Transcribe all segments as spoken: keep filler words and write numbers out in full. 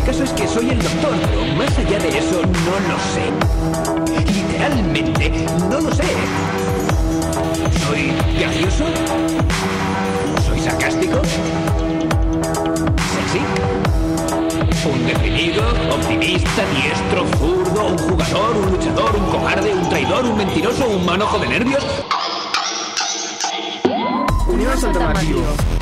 caso es que soy el doctor, pero más allá de eso no lo sé. Literalmente, no lo sé. ¿Soy gracioso? ¿Soy sarcástico? ¿Sexy? ¿Un deprimido? ¿Optimista? ¿Diestro? ¿Zurdo? ¿Un jugador? ¿Un luchador? ¿Un cobarde? ¿Un traidor? ¿Un mentiroso? ¿Un manojo de nervios? Universo alternativo.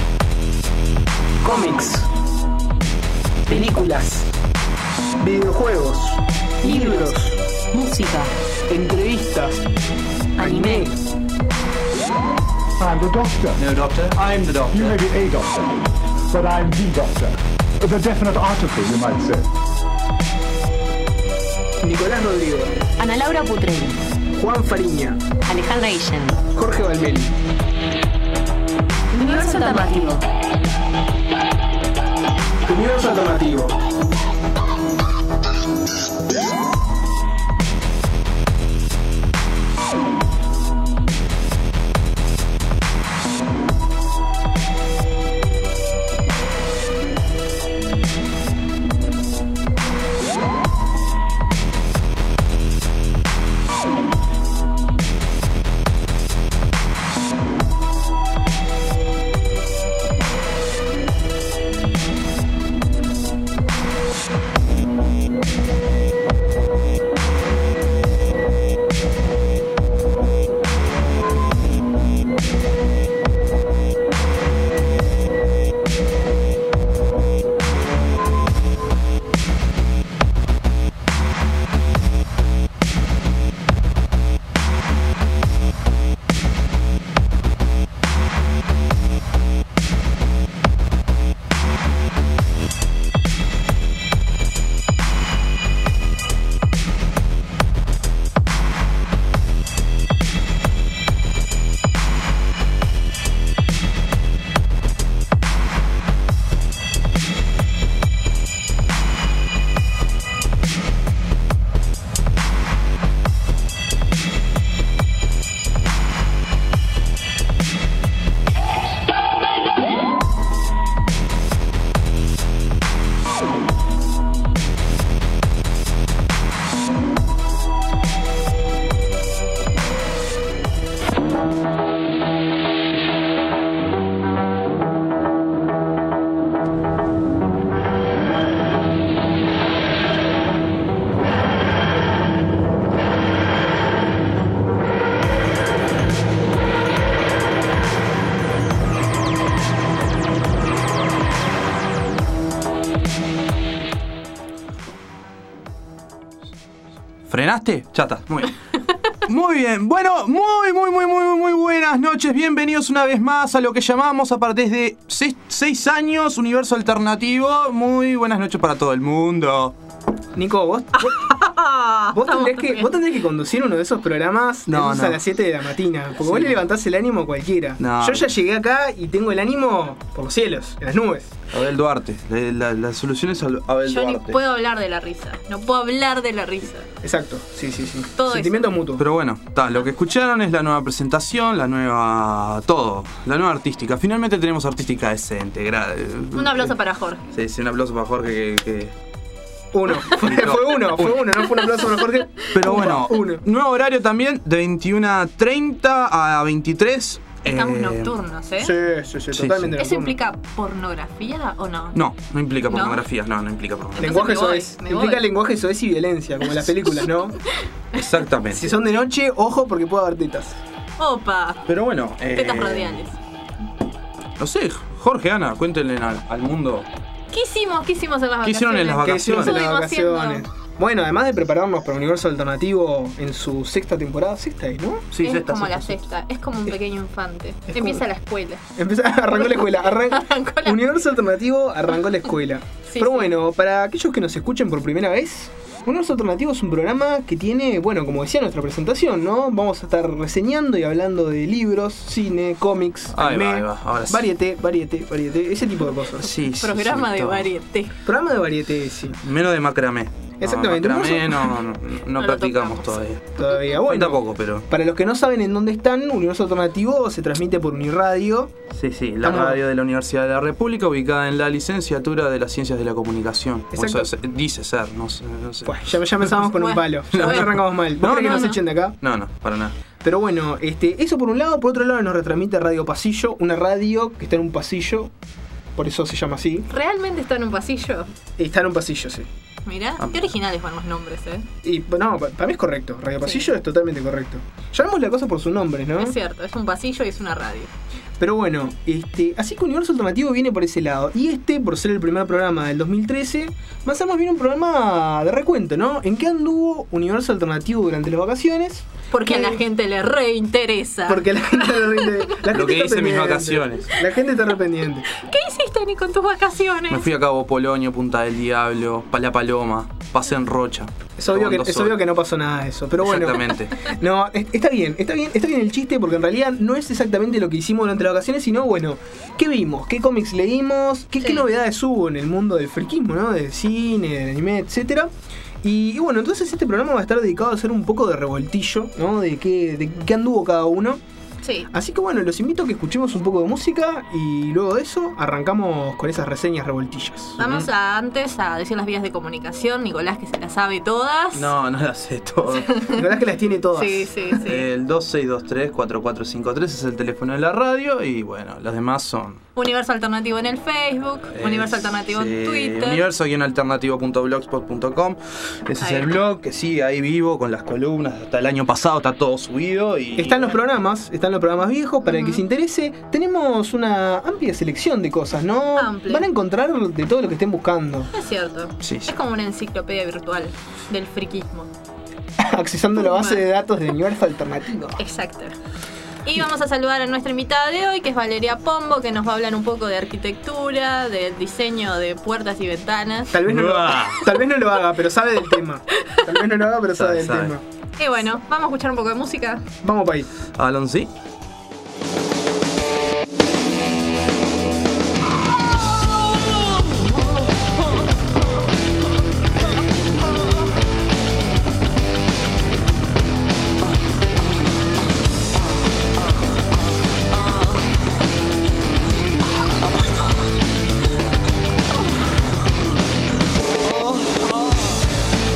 Cómics. Películas. Videojuegos. Libros. Música. Entrevistas. Anime. I'm the doctor. No, doctor. I'm the doctor. You may be a doctor, but I'm the doctor. The definite article, you might say. Nicolás Rodrigo. Ana Laura Putrelli. Juan Fariña. Alejandra Guillén. Jorge Valmeli. Universo alternativo. Universo alternativo. ¿Frenaste? Chata, muy bien. Muy bien, bueno, muy, muy, muy, muy, muy buenas noches. Bienvenidos una vez más a lo que llamamos a partir de seis, seis años Universo Alternativo. Muy buenas noches para todo el mundo. Nico, vos, vos, vos, tendrías que, vos tendrías que conducir uno de esos programas no, esos no. a las siete de la mañana. Porque Sí. vos le levantás el ánimo a cualquiera. No. Yo ya llegué acá y tengo el ánimo por los cielos, en las nubes. Abel Duarte, la, la, la solución es Abel Yo Duarte. ni puedo hablar de la risa. No puedo hablar de la risa. Exacto, sí, sí, sí. Todo Sentimiento eso. mutuo. Pero bueno, ta, lo que escucharon es la nueva presentación, la nueva... todo, la nueva artística. Finalmente tenemos artística decente. Gra- Un aplauso para Jorge. Sí, sí, un aplauso para Jorge que... que... Uno, fue, fue uno, fue uno, no fue un aplauso para Jorge. Pero bueno, uno. nuevo horario también, de veintiuno treinta a veintitrés. Estamos eh, nocturnos, ¿eh? Sí, sí, sí, Sí, totalmente. ¿Eso nocturno. implica pornografía o no? No, no implica ¿No? pornografía, no, no implica pornografía. Lenguaje Entonces me voy, soez. me Implica voy. lenguaje soez y violencia, como en las películas, ¿no? Exactamente. Si son de noche, ojo porque puede haber tetas. Opa, Pero bueno, eh, tetas radiales. no sé, Jorge, Ana, cuéntenle al, al mundo. ¿Qué hicimos? ¿Qué hicimos en las ¿Qué vacaciones? hicieron en las ¿Qué hicimos en las Estuvimos haciendo- vacaciones? Bueno, además de prepararnos para Universo Alternativo en su sexta temporada, sexta es, ¿no? Sí, es sexta, como sexta, la sexta. sexta, es como un pequeño infante. Es Empieza como- la escuela. Empezó, arrancó la escuela, arran- Arrancó la- Universo Alternativo arrancó la escuela. Sí, Pero sí. bueno, para aquellos que nos escuchen por primera vez, Universo Alternativo es un programa que tiene, bueno, como decía nuestra presentación, ¿no? Vamos a estar reseñando y hablando de libros, cine, cómics, Ahí anime, va, ahí va, ahora sí. varieté, varieté, varieté, ese tipo de cosas. Sí, sí, Programa sobre de todo. varieté. Programa de varieté, sí. Menos de macramé. Exactamente, No, un macramé, no, no, no, no lo practicamos tocamos. todavía. Todavía, Bueno, bueno. tampoco, pero. Para los que no saben en dónde están, Universo Alternativo se transmite por Uniradio. Sí, sí, la Estamos- radio de la Universidad de la República, ubicada en la licenciatura de las Ciencias de la Comunicación. O Exacto. eso es- dice ser, no sé. No, sé. Pues ya, ya empezamos con un Bueno, palo. Ya, bueno. ya arrancamos mal. ¿Vos No, querés no, que nos no. echen de acá? no, no, para nada. Pero bueno, este, eso por un lado. Por otro lado nos retransmite Radio Pasillo, una radio que está en un pasillo. Por eso se llama así. ¿Realmente está en un pasillo? Está en un pasillo, sí. Mirá, Ah. qué originales van los nombres, eh. Y no, pa- para mí es correcto. Radio Pasillo Sí. es totalmente correcto. Llamemos la cosa por sus nombres, ¿no? Es cierto, es un pasillo y es una radio. Pero bueno, este, así que Universo Alternativo viene por ese lado. Y este, por ser el primer programa del dos mil trece, más o menos viene un programa de recuento, ¿no? ¿En qué anduvo Universo Alternativo durante las vacaciones? Porque a la Eh, gente le reinteresa. Porque la gente le rinde- la Lo gente que está hice en mis pendiente. vacaciones. La gente está arrependiente. ¿Qué hiciste, ni con tus vacaciones? Me fui a Cabo Polonio, Punta del Diablo, La Paloma, pasé en Rocha. Es obvio, que, Tomando es sol. obvio que no pasó nada de eso, pero bueno. Exactamente. No, es- está bien, está bien, está bien el chiste porque en realidad no es exactamente lo que hicimos durante las vacaciones, sino bueno, ¿qué vimos? ¿Qué cómics leímos? ¿Qué, Sí. qué novedades hubo en el mundo del friquismo, ¿no? Del cine, del anime, etcétera? Y, y bueno, entonces este programa va a estar dedicado a hacer un poco de revoltillo, ¿no? De qué, de qué anduvo cada uno. Sí. Así que bueno, los invito a que escuchemos un poco de música y luego de eso arrancamos con esas reseñas revoltillas. Vamos a antes a decir las vías de comunicación. Nicolás, que se las sabe todas. No, no las sé todo. La verdad es que las tiene todas. Sí, sí, sí. El dos seis dos tres cuatro cuatro cinco tres es el teléfono de la radio y bueno, las demás son... Universo Alternativo en el Facebook, Universo Alternativo en Sí, Twitter. universo alternativo punto blogspot punto com. Ese Ahí es el está. blog que sigue ahí vivo con las columnas. Hasta el año pasado está todo subido y... Están los programas, están los programas viejos, para el que Ujú. se interese. Tenemos una amplia selección de cosas, ¿no? Amplia. Van a encontrar de todo lo que estén buscando. Es cierto. Sí, sí. Es como una enciclopedia virtual del friquismo. Accesando a la base de datos del universo alternativo. Exacto. Y vamos a saludar a nuestra invitada de hoy, que es Valeria Pombo, que nos va a hablar un poco de arquitectura, del diseño de puertas y ventanas. Tal vez no, lo, Uah. tal vez no lo haga, pero sabe del tema. Tal vez no lo haga, pero sabe del Sabe, sabe. tema. Y bueno, vamos a escuchar un poco de música. Vamos para ahí. Alon, sí.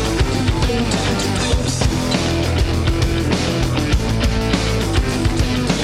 Into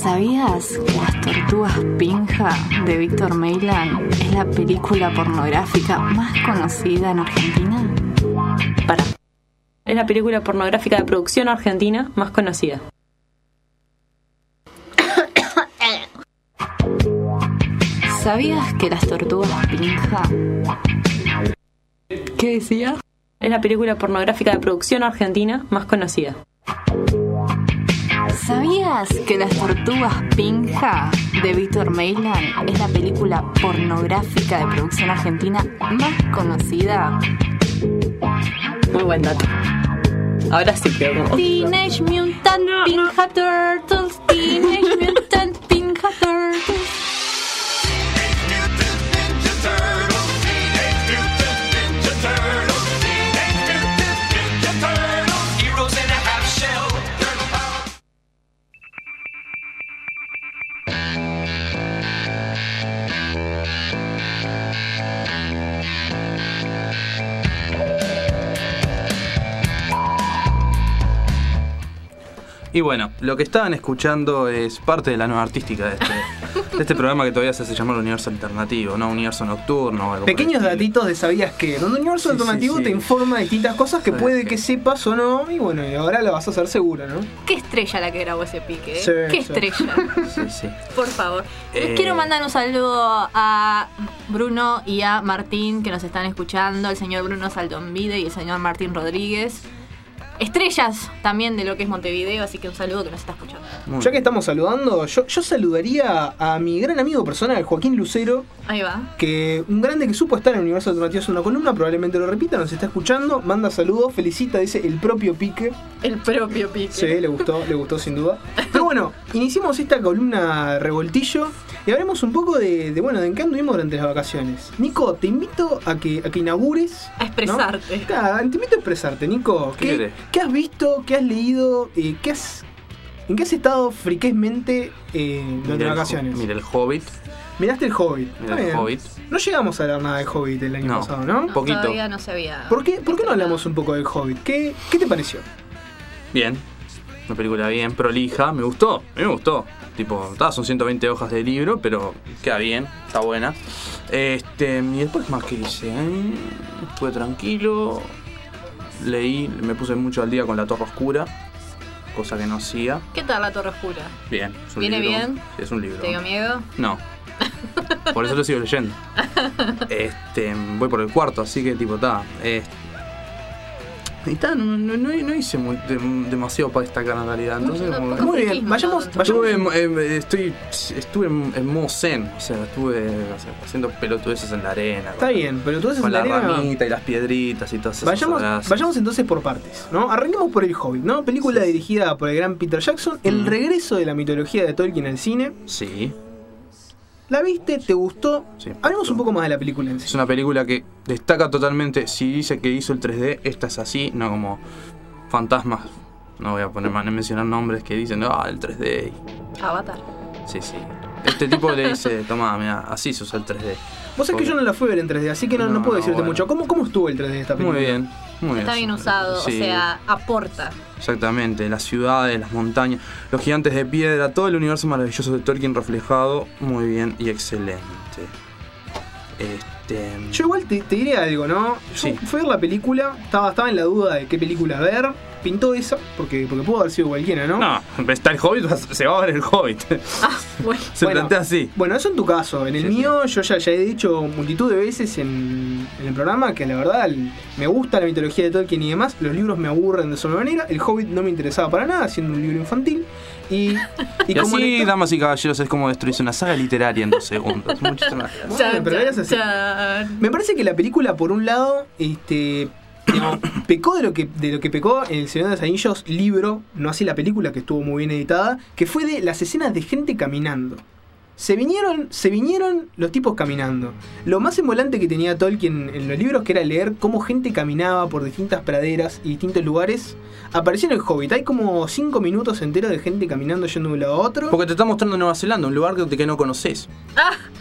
¿Sabías que Las Tortugas Pinja de Víctor Mailand es la película pornográfica más conocida en Argentina? Para. Es la película pornográfica de producción argentina más conocida. ¿Sabías que Las Tortugas Pinja? ¿Qué decía? Es la película pornográfica de producción argentina más conocida. ¿Sabías que Las Tortugas Pinja de Víctor Mailand es la película pornográfica de producción argentina más conocida? Muy buen dato. Ahora sí que como... Teenage Mutant Ninja Turtles, Teenage Mutant Ninja Turtles. Y bueno, lo que estaban escuchando es parte de la nueva artística de este, de este programa que todavía se hace llamar Universo Alternativo, ¿no? Universo Nocturno o algo Pequeños por el estilo. datitos de sabías que, donde Universo Sí, Alternativo sí, sí. te informa de distintas cosas que Sí, puede sí. que sepas o no, y bueno, y ahora lo vas a hacer seguro, ¿no? Qué estrella la que grabó ese pique, ¿eh? Sí, Qué sí. estrella. Sí, sí. Por favor. Les Eh. quiero mandar un saludo a Bruno y a Martín que nos están escuchando, el señor Bruno Saltonvide y el señor Martín Rodríguez. Estrellas también de lo que es Montevideo, así que un saludo que nos está escuchando. Muy Ya que bien. estamos saludando, yo, yo saludaría a mi gran amigo personal, Joaquín Lucero, Ahí va. que un grande que supo estar en Universo Alternativo es una columna, probablemente lo repita, nos está escuchando, manda saludos, felicita, dice el propio Pique. El propio pique. Sí, le gustó, le gustó sin duda. Pero bueno, iniciamos esta columna revoltillo y hablemos un poco de, de bueno, de en qué anduvimos durante las vacaciones. Nico, te invito a que, a que inaugures. A expresarte. ¿no? Claro, te invito a expresarte, Nico. ¿Qué ¿Qué, querés? ¿qué has visto? ¿Qué has leído? Eh, ¿qué has, ¿En qué has estado friquezmente eh, durante Mira las el vacaciones? Ho- Mira el Hobbit. Miraste el Hobbit. Mira Está el bien. Hobbit. No llegamos a hablar nada del Hobbit el año No. pasado, ¿no? No, poquito. Todavía no se había. ¿Por qué, ¿Por qué no estrenado. hablamos un poco del Hobbit? ¿Qué, qué te pareció? Bien. Una película bien prolija. Me gustó. A mí me gustó. Tipo, ta, son ciento veinte hojas de libro, pero queda bien. Está buena. Este, y después más que hice. ¿eh? Estuve tranquilo. Leí. Me puse mucho al día con La Torre Oscura. Cosa que no hacía. ¿Qué tal la Torre Oscura? Bien. Es un ¿Viene libro. bien? Sí, es un libro. ¿Te dio miedo? No. Por eso lo sigo leyendo. Este, voy por el cuarto, así que tipo, está. Eh, y ta, no, no, no, no hice muy, de- demasiado para destacar en realidad. Entonces, Mucho como que- poco Muy bien, friquismo, vayamos- todo. vayamos- Estuve, en- eh, estoy, estuve en, en modo zen, o sea, estuve o sea, haciendo pelotudeces en la arena. Está con- bien, pero tú haces Con la arena. ramita y las piedritas y todas esas Vayamos, cosas. vayamos entonces por partes, ¿no? Arranquemos por El Hobbit, ¿no? Película Sí. dirigida por el gran Peter Jackson, el Mm. regreso de la mitología de Tolkien al cine. Sí, ¿La viste? ¿Te gustó? Sí, me Hablemos gustó. un poco más de la película en es sí. una película que destaca totalmente. Si dice que hizo el tres D, esta es así, no como fantasmas. No voy a poner a mencionar nombres que dicen, ah, el tres D. Avatar. Sí, sí. Este tipo le dice, toma, mira, así se usa el tres D. Vos sabés que yo no la fui a ver en tres D, así que no, no, No, puedo decirte bueno. mucho. ¿Cómo, ¿Cómo estuvo el tres D de esta película? Muy bien, muy bien. Está bien usado, Sí, o sea, aporta. exactamente, las ciudades, las montañas, los gigantes de piedra, todo el universo maravilloso de Tolkien reflejado muy bien y excelente. Este. Yo igual te, te diré algo, ¿no? Yo Sí. fui a ver la película, estaba, estaba en la duda de qué película ver. Pintó esa, porque, porque pudo haber sido cualquiera, ¿no? No, está el Hobbit, se va a ver el Hobbit. Ah, bueno. Se Bueno, plantea así. Bueno, eso en tu caso. En el Sí, mío, yo ya, ya he dicho multitud de veces en, en el programa que la verdad el- me gusta la mitología de Tolkien y demás. Los libros me aburren de sobremanera. El Hobbit no me interesaba para nada, siendo un libro infantil. Y, y Y, como así, lector- damas y caballeros, es como destruirse una saga literaria en dos segundos. Muchísimas gracias. Bueno, pero eras así. chan. Me parece que la película, por un lado, este, digamos, pecó de lo que de lo que pecó en El Señor de los Anillos, libro, no así la película, que estuvo muy bien editada, que fue de las escenas de gente caminando. Se vinieron, se vinieron los tipos caminando. Lo más embolante que tenía Tolkien en los libros, que era leer cómo gente caminaba por distintas praderas y distintos lugares, apareció en el Hobbit. Hay como cinco minutos enteros de gente caminando yendo de un lado a otro. Porque te está mostrando Nueva Zelanda, un lugar que, que no conoces.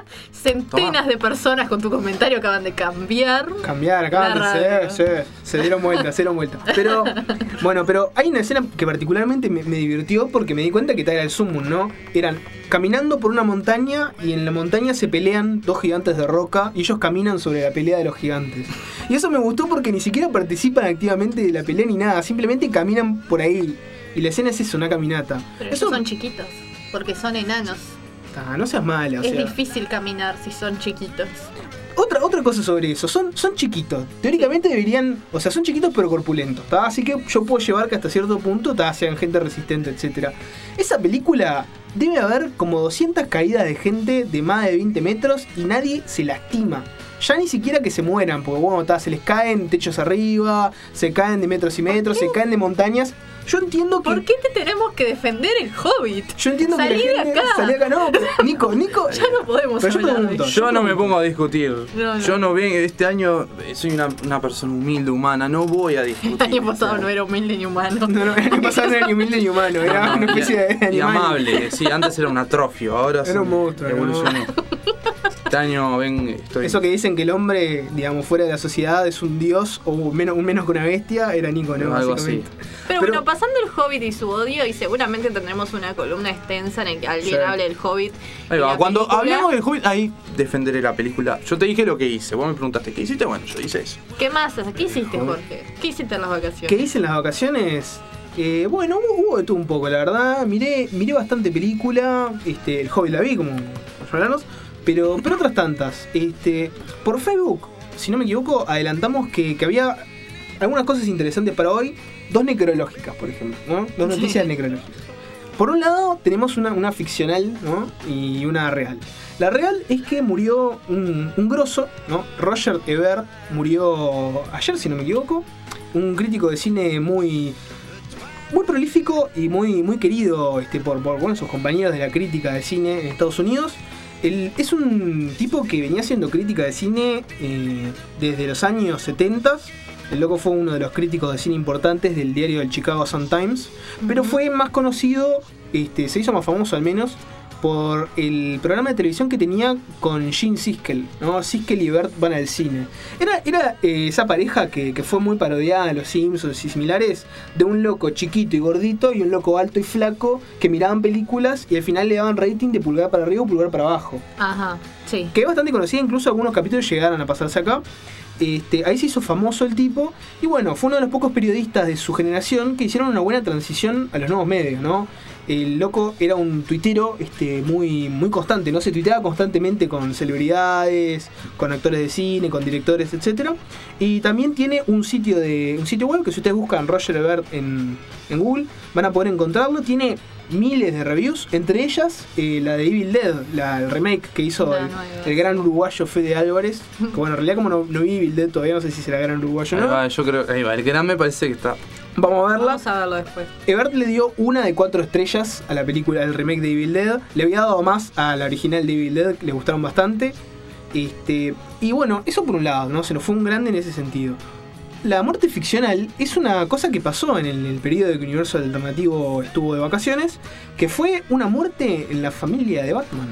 Centenas Tomá. de personas con tu comentario acaban de cambiar. Cambiar, acaban La de radio. ser, sí, se dieron vuelta, se dieron vuelta. Pero, bueno, pero hay una escena que particularmente me, me divirtió porque me di cuenta que tal era el Summum, ¿no? Eran caminando por una montaña y en la montaña se pelean dos gigantes de roca y ellos caminan sobre la pelea de los gigantes. Y eso me gustó porque ni siquiera participan activamente de la pelea ni nada, simplemente caminan por ahí. Y la escena es eso, una caminata. Pero Eso ellos son chiquitos, porque son enanos. Ah, no seas mala, o Es sea. difícil caminar si son chiquitos. Otra, otra cosa sobre eso, son, son chiquitos. Teóricamente deberían, o sea, son chiquitos pero corpulentos, ¿tá? Así que yo puedo llevar que hasta cierto punto ¿tá? sean gente resistente, etcétera. Esa película debe haber como doscientas caídas de gente de más de veinte metros y nadie se lastima. Ya ni siquiera que se mueran, porque bueno, ¿tá? Se les caen techos arriba, se caen de metros y metros, se caen de montañas. Yo entiendo que... ¿Por qué te tenemos que defender el Hobbit? Yo entiendo Salí que de la gente... acá. Salí acá, no, pero Nico, Nico... Ya no podemos Pero yo hablar de pregunto, eso. Yo no me pongo a discutir. No, no. Yo no ven, este año eh, soy una, una persona humilde, humana, no voy a discutir. El año pasado no era humilde ni humano. No, no, el año pasado no era ni humilde ni humano, era No, no, una especie y, de animal. y amable, sí, antes era un atrofio, ahora Era sí, un monstruo, era un evolucionó. Este año ven, estoy... Eso que dicen que el hombre, digamos, fuera de la sociedad es un dios o menos, un menos que una bestia, era Nico, ¿no? Algo así. Básicamente. Pero, Pero- bueno, pasando el Hobbit y su odio, y seguramente tendremos una columna extensa en la que alguien Sí. hable del Hobbit. Ahí y va, la cuando película. hablemos del Hobbit, ahí defenderé la película. Yo te dije lo que hice, vos me preguntaste qué hiciste, bueno, yo hice eso. ¿Qué más? ¿Qué hiciste, Jorge? ¿Qué hiciste en las vacaciones? ¿Qué hice en las vacaciones? Eh, bueno, hubo, hubo de todo un poco, la verdad. Miré, miré bastante película. Este, el Hobbit la vi, como los veranos. Pero, pero otras tantas. Este, por Facebook, si no me equivoco, adelantamos que, que había algunas cosas interesantes para hoy. Dos necrológicas, por ejemplo, ¿no? Dos noticias necrológicas. Por un lado, tenemos una, una ficcional, ¿no? Y una real. La real es que murió un, un grosso, ¿no? Roger Ebert murió ayer, si no me equivoco. Un crítico de cine muy, muy prolífico y muy, muy querido este, por, por bueno, sus compañeros de la crítica de cine en Estados Unidos. Él es un tipo que venía haciendo crítica de cine eh, desde los años setenta. El loco fue uno de los críticos de cine importantes del diario del Chicago Sun-Times, pero fue más conocido, este, se hizo más famoso al menos, por el programa de televisión que tenía con Gene Siskel, ¿no? Siskel y Bert van al cine. Era, era eh, esa pareja que, que fue muy parodiada en Los Simpsons y similares, de un loco chiquito y gordito y un loco alto y flaco que miraban películas y al final le daban rating de pulgar para arriba o pulgar para abajo. Ajá, sí. Que es bastante conocida, incluso algunos capítulos llegaron a pasarse acá. Este, ahí se hizo famoso el tipo y bueno, fue uno de los pocos periodistas de su generación que hicieron una buena transición a los nuevos medios, ¿no? El loco era un tuitero este, muy, muy constante, ¿no? Se tuiteaba constantemente con celebridades, con actores de cine, con directores, etcétera. Y también tiene un sitio de un sitio web que si ustedes buscan Roger Ebert en, en Google van a poder encontrarlo. Tiene miles de reviews, entre ellas eh, la de Evil Dead, la, el remake que hizo La el, nueva. el gran uruguayo Fede Álvarez. Que bueno, en realidad como no, no vi Evil Dead todavía no sé si será gran uruguayo o Ahí no. va, yo creo, ahí va, el gran me parece que está. Vamos a verla. Vamos a verlo después. Ebert le dio una de cuatro estrellas a la película del remake de Evil Dead. Le había dado más a la original de Evil Dead, que le gustaron bastante. Este, y bueno, eso por un lado, ¿no? Se nos fue un grande en ese sentido. La muerte ficcional es una cosa que pasó en el, el periodo de que Universal Alternativo estuvo de vacaciones, que fue una muerte en la familia de Batman.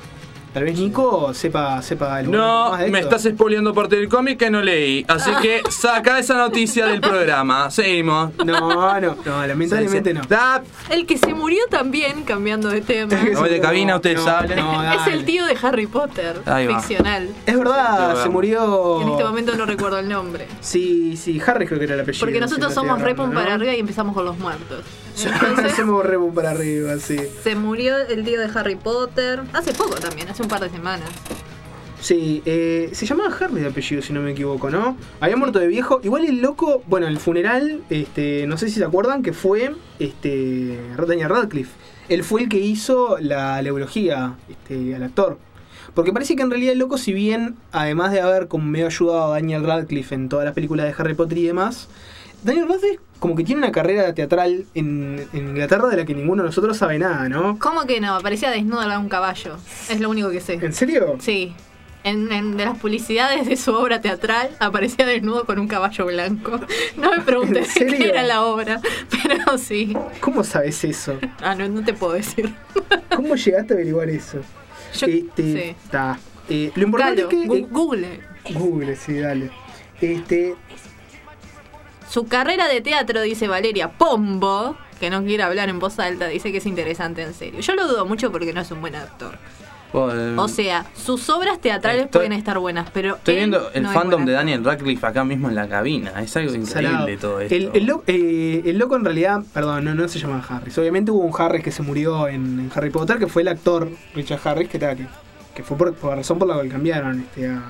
Tal vez Nico sepa, sepa algo No, más de me esto. estás spoileando parte del cómic que no leí. Así que saca esa noticia del programa. Seguimos. No, no, no, lamentablemente no. Da- El que se murió también, cambiando de tema, Me voy de cabina, ustedes No, saben. no, es dale. el tío de Harry Potter, Ahí va. ficcional. Es verdad, Sí, se murió. En este momento no recuerdo el nombre. Sí, sí, Harry creo que era el apellido. Porque nosotros si no somos estoy repum errando, ¿no? para arriba y empezamos con los muertos. Entonces, Hacemos repum para arriba, sí. se murió el tío de Harry Potter. Hace poco también, hace un par de semanas. Sí, eh, se llamaba Harry de apellido, si no me equivoco, ¿no? Había muerto de viejo. Igual el loco, bueno, el funeral, este, no sé si se acuerdan, que fue este, Daniel Radcliffe. Él fue el que hizo la, la eulogía este, al actor. Porque parece que en realidad el loco, si bien, además de haber como medio ayudado a Daniel Radcliffe en todas las películas de Harry Potter y demás, Daniel Radcliffe como que tiene una carrera teatral en, en Inglaterra de la que ninguno de nosotros sabe nada, ¿no? ¿Cómo que no? Parecía desnudo al lado de un caballo. Es lo único que sé. ¿En serio? Sí. En, en de las publicidades de su obra teatral aparecía desnudo con un caballo blanco. No me preguntes ¿En serio? qué era la obra, pero sí. ¿Cómo sabes eso? Ah, no, no te puedo decir. ¿Cómo llegaste a averiguar eso? Yo- este, sí. ta. Eh, lo importante Buscalo, es que... gu- Google. Google, sí, dale. Este, Su carrera de teatro, dice Valeria Pombo, que no quiere hablar en voz alta, dice que es interesante en serio. Yo lo dudo mucho porque no es un buen actor. Bueno, O sea, sus obras teatrales Estoy- pueden estar buenas, pero estoy él viendo el no es fandom buen de actor. Daniel Radcliffe acá mismo en la cabina. Es algo increíble salado. todo esto. El, el, lo- eh, el loco en realidad, perdón, no, no se llama Harris. Obviamente hubo un Harris que se murió en, en Harry Potter, que fue el actor Richard Harris, que, ta, que, que fue por, por la razón por la que cambiaron este, a...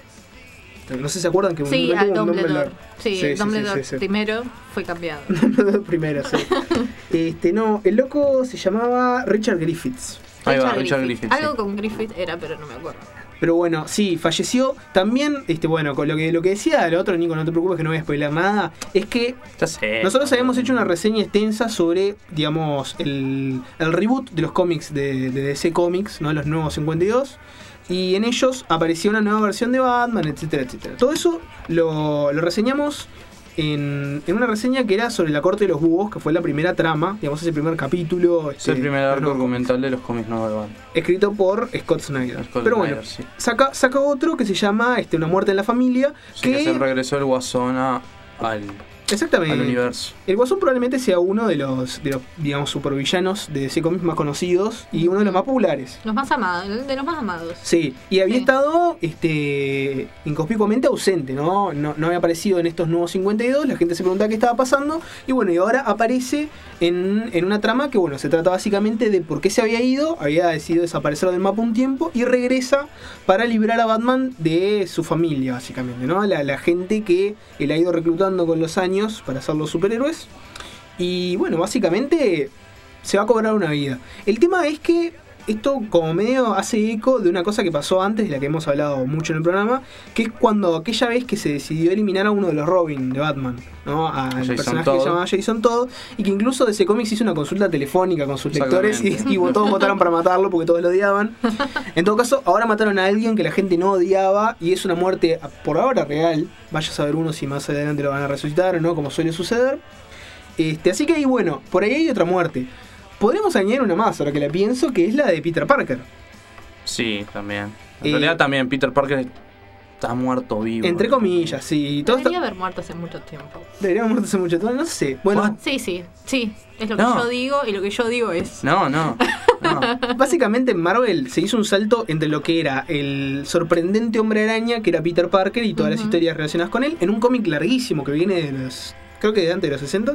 No sé si se acuerdan que Sí, no al tuvo un Dumbledore. Sí, Sí, el sí, Dumbledore sí, sí, sí. primero fue cambiado. Primero, sí. Este, no, el loco se llamaba Richard Griffiths. Ahí va, Richard Griffith. Griffith, Algo sí. con Griffith era, pero no me acuerdo. Pero bueno, sí, falleció. También, este, bueno, con lo que, lo que decía el otro, Nico, no te preocupes que no voy a spoiler nada, es que Ya sé. nosotros habíamos hecho una reseña extensa sobre, digamos, el, el reboot de los cómics de, de D C Comics, ¿no? Los nuevos cincuenta y dos. Y en ellos apareció una nueva versión de Batman, etcétera, etcétera. Todo eso lo, lo reseñamos en, en una reseña que era sobre la corte de los búhos, que fue la primera trama, digamos, ese primer capítulo. Es este, el primer de los arco nuevos cómics, documental de los cómics nuevos de Batman. escrito por Scott Snyder. Scott Pero Snyder, bueno, sí. saca, saca otro que se llama este, Una muerte en la familia. Sí, que que, es el regreso del Guasón a- al, exactamente. al universo. El Guasón probablemente sea uno de los, de los digamos, supervillanos de D C Comics más conocidos y uno de los más populares. Los más amados, de los más amados. Sí, y había Sí. estado este, inconspicuamente ausente, ¿no? ¿no? No había aparecido en estos nuevos cincuenta y dos, la gente se preguntaba qué estaba pasando, y bueno, y ahora aparece en, en una trama que, bueno, se trata básicamente de por qué se había ido, había decidido desaparecer del mapa un tiempo, y regresa para librar a Batman de su familia, básicamente, ¿no? La, la gente que él ha ido reclutando con los años para ser los superhéroes, y bueno, básicamente se va a cobrar una vida. El tema es que esto como medio hace eco de una cosa que pasó antes, de la que hemos hablado mucho en el programa, que es cuando aquella vez que se decidió eliminar a uno de los Robin de Batman, ¿no? Al Jason personaje Todd. que se llamaba Jason Todd, y que incluso D C Comics hizo una consulta telefónica con sus lectores y, Exactamente. y todos votaron para matarlo porque todos lo odiaban. En todo caso, ahora mataron a alguien que la gente no odiaba y es una muerte por ahora real. Vaya a saber uno si más adelante lo van a resucitar o no, como suele suceder. Este, así que ahí, bueno, por ahí hay otra muerte. Podríamos añadir una más, ahora que la pienso, que es la de Peter Parker. Sí, también. En Eh, realidad también Peter Parker está muerto vivo. Entre comillas, sí. Todo Debería esto- haber muerto hace mucho tiempo. Debería haber muerto hace mucho tiempo, no sé. Bueno, Sí, sí, sí. Es lo que No. yo digo y lo que yo digo es. No, no. no. básicamente en Marvel se hizo un salto entre lo que era el sorprendente hombre araña, que era Peter Parker, y todas las Ujú. historias relacionadas con él, en un cómic larguísimo que viene de los, creo que de antes de los sesenta.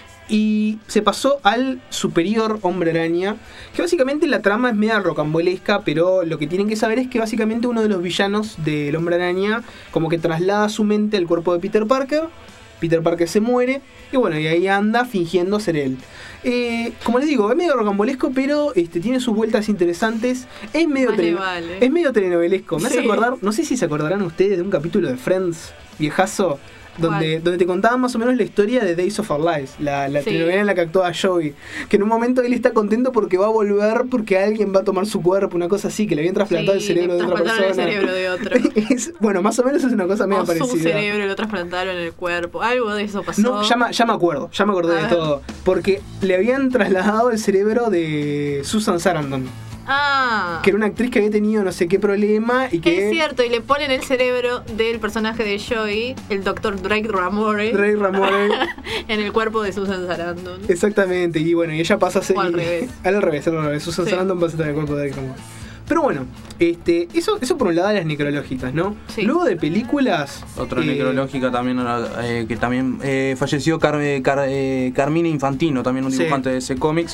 Y se pasó al superior hombre araña, que básicamente la trama es media rocambolesca, pero lo que tienen que saber es que básicamente uno de los villanos del hombre araña como que traslada su mente al cuerpo de Peter Parker. Peter Parker se muere y bueno, y ahí anda fingiendo ser él. Eh, como les digo, es medio rocambolesco, pero este, tiene sus vueltas interesantes. Es medio, Más le tele- vale. es medio telenovelesco. Me hace Sí. acordar, no sé si se acordarán ustedes de un capítulo de Friends, viejazo, donde, ¿Cuál? donde te contaban más o menos la historia de Days of Our Lives, la, la Sí. telenovela en la que actúa Joey, que en un momento él está contento porque va a volver porque alguien va a tomar su cuerpo, una cosa así, que le habían trasplantado el Sí, cerebro le de otra trasplantaron persona. el cerebro de otro. Es- bueno, más o menos es una cosa medio O su parecida. cerebro lo trasplantaron en el cuerpo. Algo de eso pasó. No, ya, me- ya me acuerdo, ya me acordé A de ver. todo. Porque le habían trasladado el cerebro de Susan Sarandon, Ah. que era una actriz que había tenido no sé qué problema y que... Es cierto, y le ponen el cerebro del personaje de Joey, el doctor Drake Ramore, Ray Ramone. en el cuerpo de Susan Sarandon. Exactamente, y bueno, y ella pasa a ser... O al revés. Al revés, al revés. Susan Sí. Sarandon pasa a estar en el cuerpo de Ray Ramone. Pero bueno, este, eso, eso por un lado de las necrológicas, ¿no? Sí. Luego de películas... Otra eh, necrológica también, eh, que también eh, falleció Car eh, Car eh, Carmine Infantino, también un Sí. dibujante de ese cómics.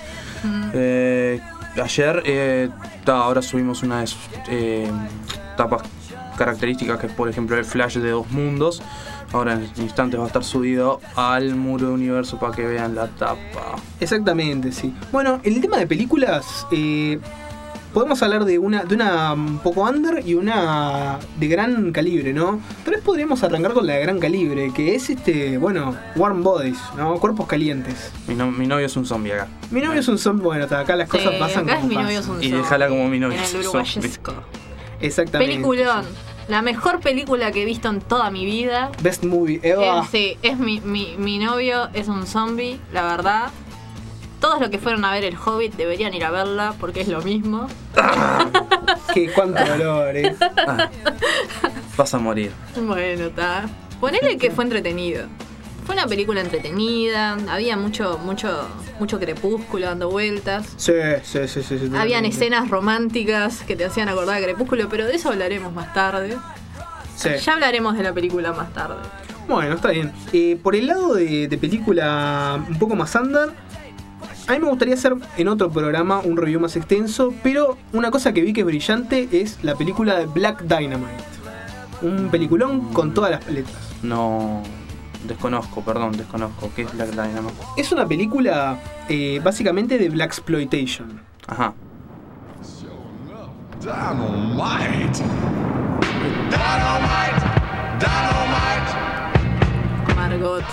Eh, ayer, eh, ta, ahora subimos una de sus eh, tapas características, que es por ejemplo el Flash de Dos Mundos. Ahora en instantes va a estar subido al muro de universo para que vean la tapa. Exactamente, sí. Bueno, en el tema de películas, eh, podemos hablar de una, de una un poco under y una de gran calibre, ¿no? Tal vez podríamos arrancar con la de gran calibre, que es este, bueno, Warm Bodies, ¿no? Cuerpos calientes. Mi, no- mi novio es un zombie acá. Mi novio es un zombie, bueno, hasta acá las Sí, cosas pasan acá es como mi novio es pasan. un Y zombie, déjala como mi novio en es el un uruguayesco. Exactamente. Peliculón. La mejor película que he visto en toda mi vida. Best movie, Eva. Eh, sí, es mi, mi, mi novio, es un zombie, la verdad. Todos los que fueron a ver El Hobbit deberían ir a verla porque es lo mismo. Qué cuánto dolor, eh. Ah, vas a morir. Bueno, está. Ponele que fue entretenido. Fue una película entretenida, había mucho, mucho, mucho crepúsculo dando vueltas. Sí, sí, sí, sí, sí. Habían escenas románticas que te hacían acordar de Crepúsculo, pero de eso hablaremos más tarde. Sí. Ya hablaremos de la película más tarde. Bueno, está bien. Eh, por el lado de, de película un poco más under, a mí me gustaría hacer en otro programa un review más extenso, pero una cosa que vi que es brillante es la película de Black Dynamite. Un peliculón con todas las paletas. No... Desconozco, perdón, desconozco. ¿Qué es Black Dynamite? Es una película eh, básicamente de Blaxploitation. Ajá. Dynamite! Dynamite! Dynamite! Margot.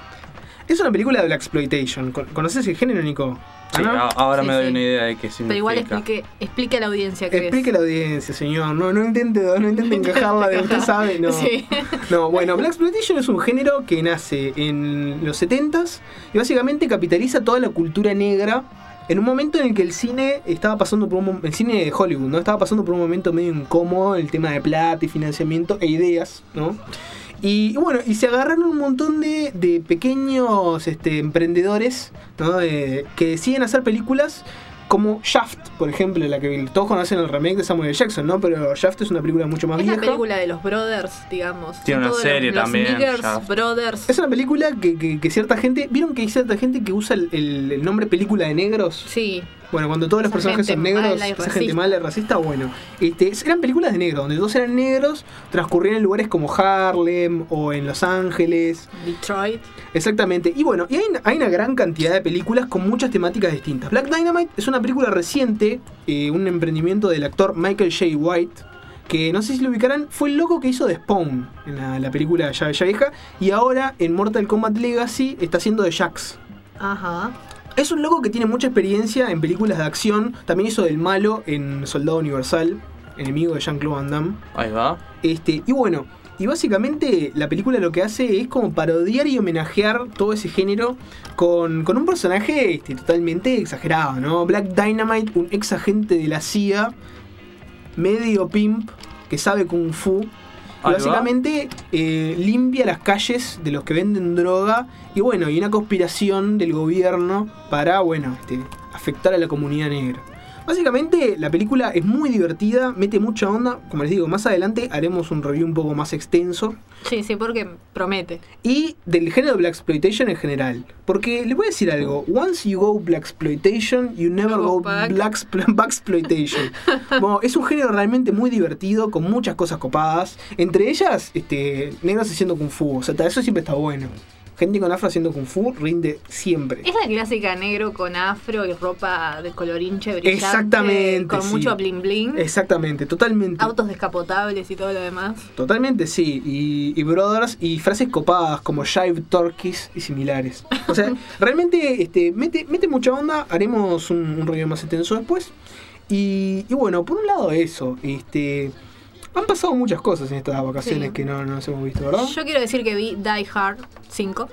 Es una película de Blaxploitation. ¿Conoces el género, Nico? Sí, ¿Ah, no? a- ahora Sí, me doy sí. una idea de qué significa. Pero igual explique, explique a la audiencia qué Explique a la audiencia, señor. No, no intente, no intente encajarla de usted sabe. No. Sí. No, bueno, Blaxploitation es un género que nace en los setentas y básicamente capitaliza toda la cultura negra en un momento en el que el cine estaba pasando por un mom- el cine de Hollywood, ¿no? Estaba pasando por un momento medio incómodo, el tema de plata y financiamiento e ideas, ¿no? Y bueno, y se agarraron un montón de, de pequeños este, emprendedores, ¿no? Eh, que deciden hacer películas como Shaft, por ejemplo, la que todos conocen el remake de Samuel L. Jackson, ¿no? Pero Shaft es una película mucho más Es vieja. la película de los Brothers, digamos. Tiene una Todos serie los, los también, Snickers Shaft. Brothers. Es una película que, que, que cierta gente... ¿Vieron que hay cierta gente que usa el, el- el nombre película de negros? Sí. Bueno, cuando todos los Esa personajes son gente negros, mala y esa racista. gente mala y racista, bueno. Este, eran películas de negros, donde todos eran negros, transcurrían en lugares como Harlem o en Los Ángeles. Detroit. Exactamente. Y bueno, y hay, hay una gran cantidad de películas con muchas temáticas distintas. Black Dynamite es una película reciente, eh, un emprendimiento del actor Michael J. White, que no sé si lo ubicarán, fue el loco que hizo de Spawn en la, la película ya, ya vieja, y ahora en Mortal Kombat Legacy está haciendo de Jax. Ajá. Es un loco que tiene mucha experiencia en películas de acción, también hizo del malo en Soldado Universal, enemigo de Jean-Claude Van Damme. Ahí va. Este, y bueno, y básicamente la película lo que hace es como parodiar y homenajear todo ese género con, con un personaje este, totalmente exagerado, ¿no? Black Dynamite, un ex agente de la C I A, medio pimp, que sabe kung fu. Y Ahí va. básicamente eh, limpia las calles de los que venden droga. Y bueno, y una conspiración del gobierno para, bueno, este, afectar a la comunidad negra. Básicamente la película es muy divertida, mete mucha onda. Como les digo, más adelante haremos un review un poco más extenso. Sí, sí, porque promete. Y del género Blaxploitation en general. Porque les voy a decir algo. Once you go Blaxploitation, you never Go go back. Blaxploitation. Bueno, es un género realmente muy divertido, con muchas cosas copadas. Entre ellas, este, negros haciendo kung fu. O sea, eso siempre está bueno. Gente con afro haciendo kung fu rinde siempre. Es la clásica negro con afro y ropa de colorinche brillante. Exactamente, Con sí. mucho bling bling. Exactamente, totalmente. Autos descapotables y todo lo demás. Totalmente, sí. Y, y brothers y frases copadas como Jive Turkeys y similares. O sea, realmente este, mete, mete mucha onda. Haremos un, un review más extenso después. Y, y bueno, por un lado eso. Este, han pasado muchas cosas en estas vacaciones Sí. que no, no nos hemos visto, ¿verdad? Yo quiero decir que vi Die Hard cinco.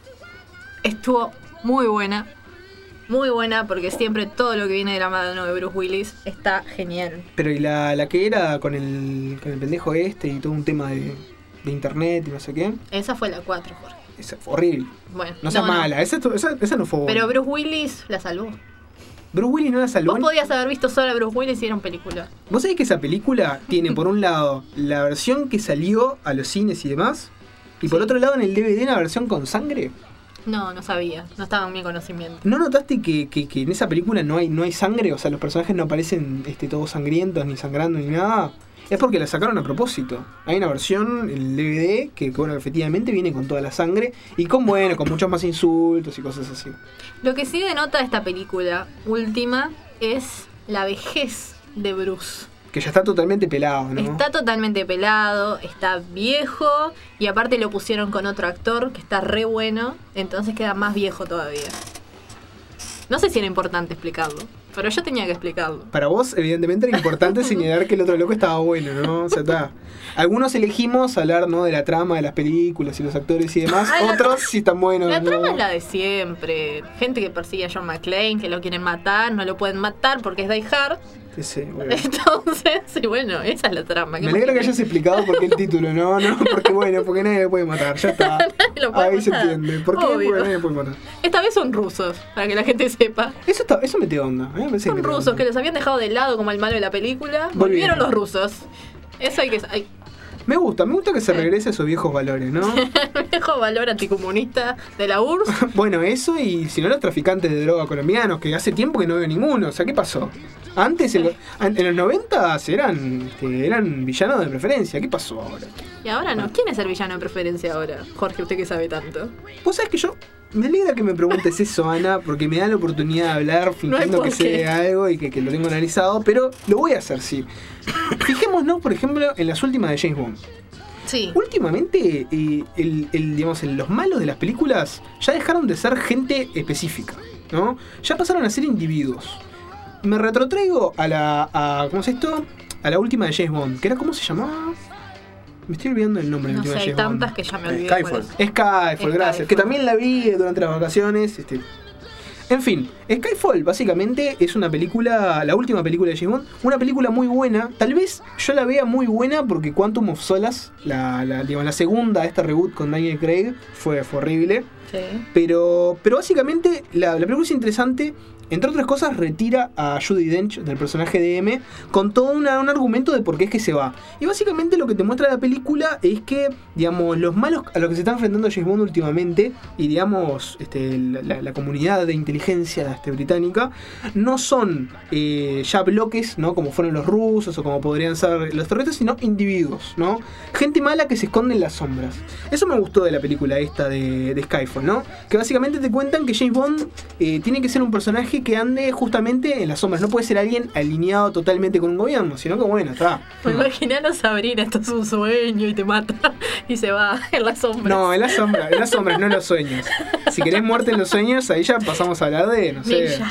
Estuvo muy buena. Muy buena porque siempre todo lo que viene de la mano de Bruce Willis está genial. Pero y la, la que era con el, con el pendejo este y todo un tema de, de internet y no sé qué. Esa fue la cuatro, Jorge. Esa fue horrible. Bueno, No sea mala. Esa, esa, esa no fue buena. Pero Bruce Willis la salvó. Bruce Willis no la salvó. Vos podías haber visto solo a Bruce Willis y era un película. ¿Vos sabés que esa película tiene por un lado la versión que salió a los cines y demás? Y por Sí. otro lado en el D V D una versión con sangre. No, no sabía. No estaba en mi conocimiento. ¿No notaste que, que, que en esa película no hay, no hay sangre? O sea, los personajes no aparecen este, todos sangrientos, ni sangrando, ni nada. Es porque la sacaron a propósito. Hay una versión, el D V D, que, que bueno, efectivamente viene con toda la sangre. Y con, bueno, con muchos más insultos y cosas así. Lo que sí denota esta película última es la vejez de Bruce. Que ya está totalmente pelado, ¿no? Está totalmente pelado, está viejo y aparte lo pusieron con otro actor que está re bueno, entonces queda más viejo todavía. No sé si era importante explicarlo, pero yo tenía que explicarlo. Para vos, evidentemente, era importante señalar que el otro loco estaba bueno, ¿no? O sea, está. Algunos elegimos hablar, ¿no?, de la trama de las películas y los actores y demás. Ah, la Otros sí están buenos. La ¿no? trama es la de siempre. Gente que persigue a John McClane, que lo quieren matar, no lo pueden matar porque es Die Hard. Ese, bueno. Entonces, sí, bueno, esa es la trama. Me alegra que hayas explicado por qué el título, no, no, porque bueno, porque nadie lo puede matar, ya está. Nadie lo puede Ahí matar. se entiende. ¿Por qué? Obvio. Porque nadie lo puede matar. Esta vez son rusos, para que la gente sepa. Eso, está, eso mete onda. A mí me parece Son que mete rusos onda. que los habían dejado de lado como el malo de la película. Volvieron. Volvieron los rusos. Eso hay que... Hay, Me gusta, me gusta que se regrese a esos viejos valores, ¿no? viejo valor anticomunista de la U R S S. Bueno, eso y si no los traficantes de droga colombianos, que hace tiempo que no veo ninguno. O sea, ¿qué pasó? Antes, en, lo- en los noventa eran, este, eran villanos de preferencia. ¿Qué pasó ahora? Y ahora no. ¿Quién es el villano de preferencia ahora? Jorge, usted que sabe tanto. Vos sabés que yo... Me alegra que me preguntes eso, Ana, porque me da la oportunidad de hablar fingiendo que por qué. sé algo y que, que lo tengo analizado, pero lo voy a hacer, sí. Fijémonos, por ejemplo, en las últimas de James Bond. Sí. Últimamente, eh, el, el, digamos, el- los malos de las películas ya dejaron de ser gente específica, ¿no? Ya pasaron a ser individuos. Me retrotraigo a la... A, ¿cómo es esto? A la última de James Bond, que era, ¿cómo se llamaba? Me estoy olvidando el nombre de la No última sé, de hay James Bond. tantas que ya me Eh, olvidé. Skyfall. cuál es. Skyfall, Skyfall. gracias. Que también la vi durante las vacaciones. Este. En fin, Skyfall básicamente es una película, la última película de James Bond, una película muy buena. Tal vez yo la vea muy buena porque Quantum of Solace, la, la, digamos, la segunda, esta reboot con Daniel Craig, fue, fue horrible. Sí. Pero, pero básicamente la, la película es interesante. Entre otras cosas, retira a Judi Dench del personaje de M con todo una, un argumento de por qué es que se va. Y básicamente lo que te muestra la película es que, digamos, los malos a los que se está enfrentando James Bond últimamente y, digamos, este, la, la- la comunidad de inteligencia este, británica no son eh, ya bloques, ¿no? Como fueron los rusos o como podrían ser los terroristas, sino individuos, ¿no? Gente mala que se esconde en las sombras. Eso me gustó de la película esta de, de Skyfall, ¿no? Que básicamente te cuentan que James Bond eh, tiene que ser un personaje que ande justamente en las sombras. No puede ser alguien alineado totalmente con un gobierno, sino que bueno, está. Me imaginé a los Sabrina, esto es un sueño y te mata y se va en las sombras. No, en las sombras, en las sombras, no en los sueños. Si querés muerte en los sueños, ahí ya pasamos a hablar de, no sé. Ninja.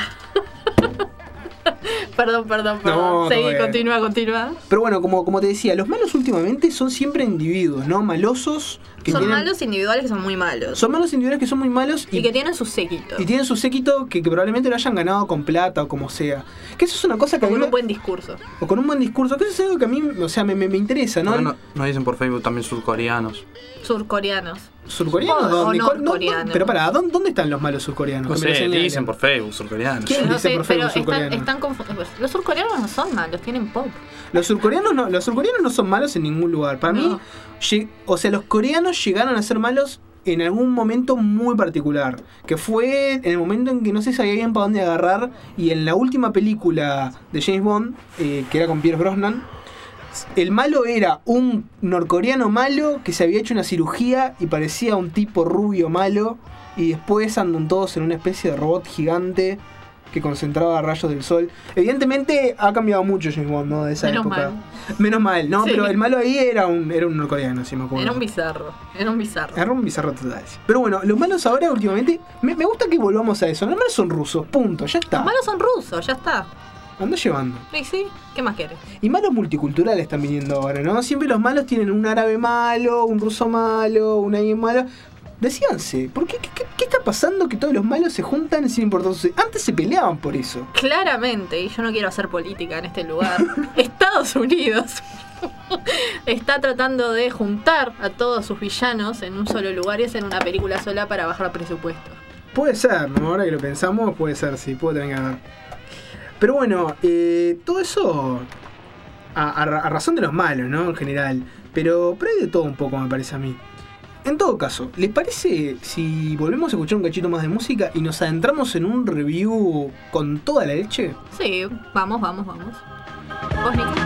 Perdón, perdón, perdón. No, Seguí, todo bien. continúa, continúa. Pero bueno, como, como te decía, los malos últimamente son siempre individuos, ¿no? Malosos. Que Son tienen- malos individuales que son muy malos. Son malos individuales que son muy malos y, que tienen su séquito. y tienen su séquito que, que probablemente lo hayan ganado con plata o como sea. Que eso es una cosa que a Con mí un me- buen discurso. o con un buen discurso, que eso es algo que a mí, o sea, me, me, me interesa, ¿no? ¿Por qué no, no dicen por Facebook también surcoreanos? Surcoreanos. ¿Surcoreanos? O- o ¿Dónde? ¿Cuál- no, no, norcoreanos. pero pará, ¿dónde, dónde están los malos surcoreanos? No Que me lo sé, señalen. dicen por Facebook surcoreanos. ¿Quién No dice sé, por pero Facebook están, surcoreanos? están confundidos. Los surcoreanos no son malos, tienen pop. Los surcoreanos no, los surcoreanos no son malos en ningún lugar. Para No. mí, lle- o sea, los coreanos llegaron a ser malos en algún momento muy particular, que fue en el momento en que no se sabía bien para dónde agarrar, y en la última película de James Bond, eh, que era con Pierce Brosnan, el malo era un norcoreano malo que se había hecho una cirugía y parecía un tipo rubio malo, y después andan todos en una especie de robot gigante que concentraba rayos del sol. Evidentemente ha cambiado mucho James Bond, ¿no? De esa Menos época. mal. Menos mal, ¿no? Sí. Pero el malo ahí era un, era un norcoreano, si me acuerdo. Era un bizarro. Era un bizarro. Era un bizarro total. Pero bueno, los malos ahora últimamente... Me, me gusta que volvamos a eso. Los malos son rusos, punto, ya está. Los malos son rusos, ya está. Anda llevando. Sí, sí. ¿Qué más quieres? Y malos multiculturales están viniendo ahora, ¿no? Siempre los malos tienen un árabe malo, un ruso malo, un alguien malo. Decíanse, ¿por qué, qué, qué- qué está pasando que todos los malos se juntan sin importar su... Antes se peleaban por eso. Claramente, y yo no quiero hacer política en este lugar, Estados Unidos está tratando de juntar a todos sus villanos en un solo lugar y hacer una película sola para bajar presupuesto. Puede ser, ¿no? Ahora que lo pensamos, puede ser, sí, puede tener que haber. Pero bueno, eh, todo eso a, a ra- a razón de los malos, ¿no? En general. Pero, pero hay de todo un poco, me parece a mí. En todo caso, ¿les parece si volvemos a escuchar un cachito más de música y nos adentramos en un review con toda la leche? Sí, vamos, vamos, vamos. ¿Vos, Nicky?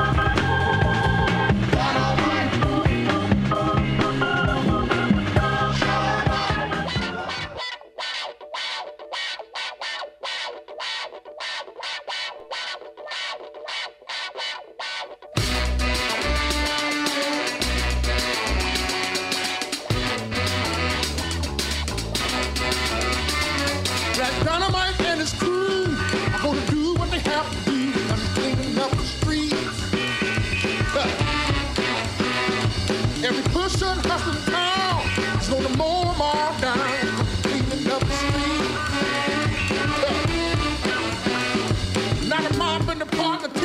That Dynamite and his crew are gonna do what they have to do and clean up the streets. Huh. Every pusher and hustler in town is gonna mow them all down, cleaning up the streets. Huh. Now the mob in the park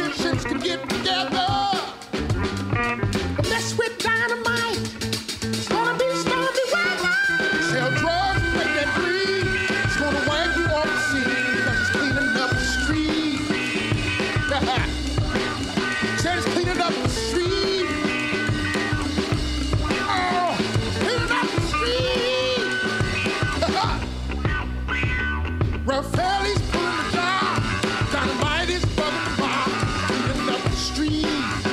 Raphael's pulling the jar. Dynamite is bugging the bar. Cleaning up the streets.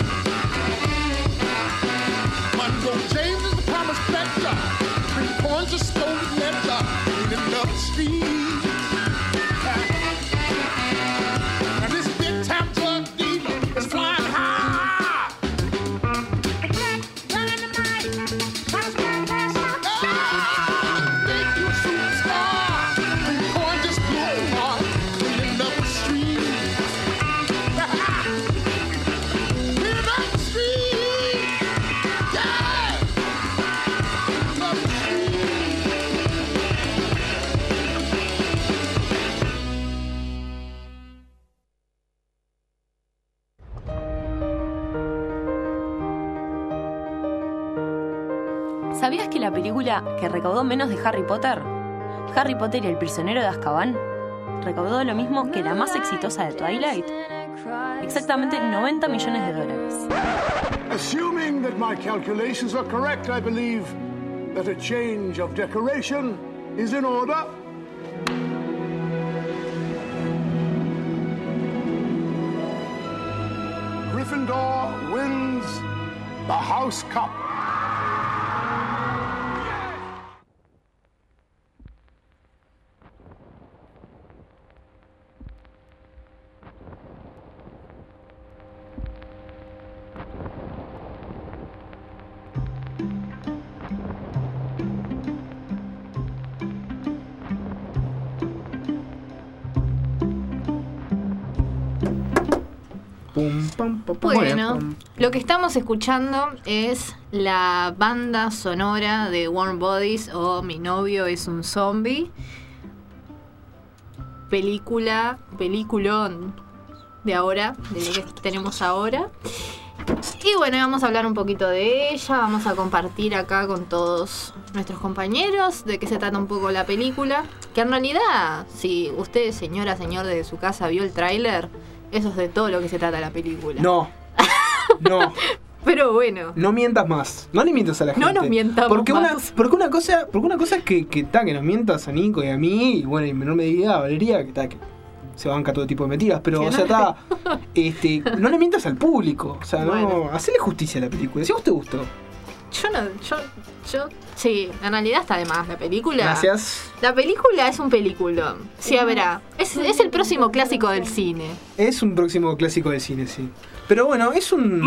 Monroe James is the promised spectre. Three points of stolen ledger. Cleaning up the streets. Now this big time drug dealer is flying high. Dynamite. Ah, thank you, superstar. Three points just blew on. Cleaning up the streets. Cleaning up the streets. Yeah. Cleaning up the streets. ¿Sabías que la película que recaudó menos de Harry Potter, Harry Potter y el prisionero de Azkaban, recaudó lo mismo que la más exitosa de Twilight? Exactamente noventa millones de dólares. Assuming that my calculations are correct, I believe that a change of decoration is in order. Gryffindor wins the House Cup. Pum, pam, pam, pam. Bueno, Pum. lo que estamos escuchando es la banda sonora de Warm Bodies o Mi novio es un zombie. Película, peliculón de ahora, de lo que tenemos ahora. Y bueno, vamos a hablar un poquito de ella, vamos a compartir acá con todos nuestros compañeros de qué se trata un poco la película. Que en realidad, si usted, señora, señor de su casa, vio el tráiler, eso es de todo lo que se trata la película. No. No. Pero bueno. No mientas más. No le mientas a la gente. No nos mientamos porque más. Una, porque una cosa, porque una cosa es que, que, ta, que nos mientas a Nico y a mí, y bueno, en menor medida a Valeria, que, ta, que se banca todo tipo de mentiras, pero Que o no sea, le- ta, este, no le mientas al público. O sea, Bueno. no. Hacele justicia a la película. Si a vos te gustó. Yo no, yo, yo, sí, en realidad está de más la película. Gracias. La película es un peliculón. Sí, a verá. Es, es el próximo clásico del cine. Es un próximo clásico del cine, sí. Pero bueno, es un.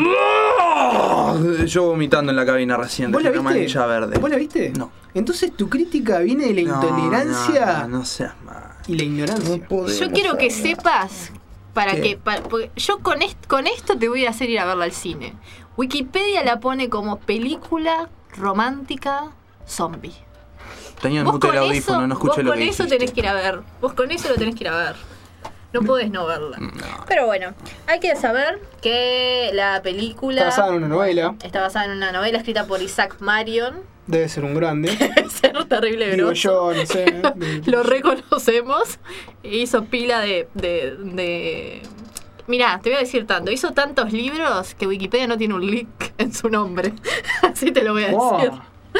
Yo vomitando en la cabina recién. ¿Vos la dejé una viste? mancha verde. ¿Vos la viste? No. Entonces tu crítica viene de la No, intolerancia No, no, no seas mal. y la ignorancia. Yo quiero que sepas para ¿Qué? que para- porque yo con est- con esto te voy a hacer ir a verla al cine. Wikipedia la pone como película romántica zombie. Tenía el Vos mute con el eso, audífono, no vos escuché lo con que eso dijiste. tenés que ir a ver. Vos con eso lo tenés que ir a ver. No podés no verla. Pero bueno, hay que saber que la película Está basada en una novela. está basada en una novela escrita por Isaac Marion. Debe ser un grande. Ser terrible Digo grosso. yo, no sé. Lo reconocemos. Hizo pila de, de, de... Mirá, te voy a decir tanto. Hizo tantos libros que Wikipedia no tiene un link en su nombre. Así te lo voy a Wow. decir.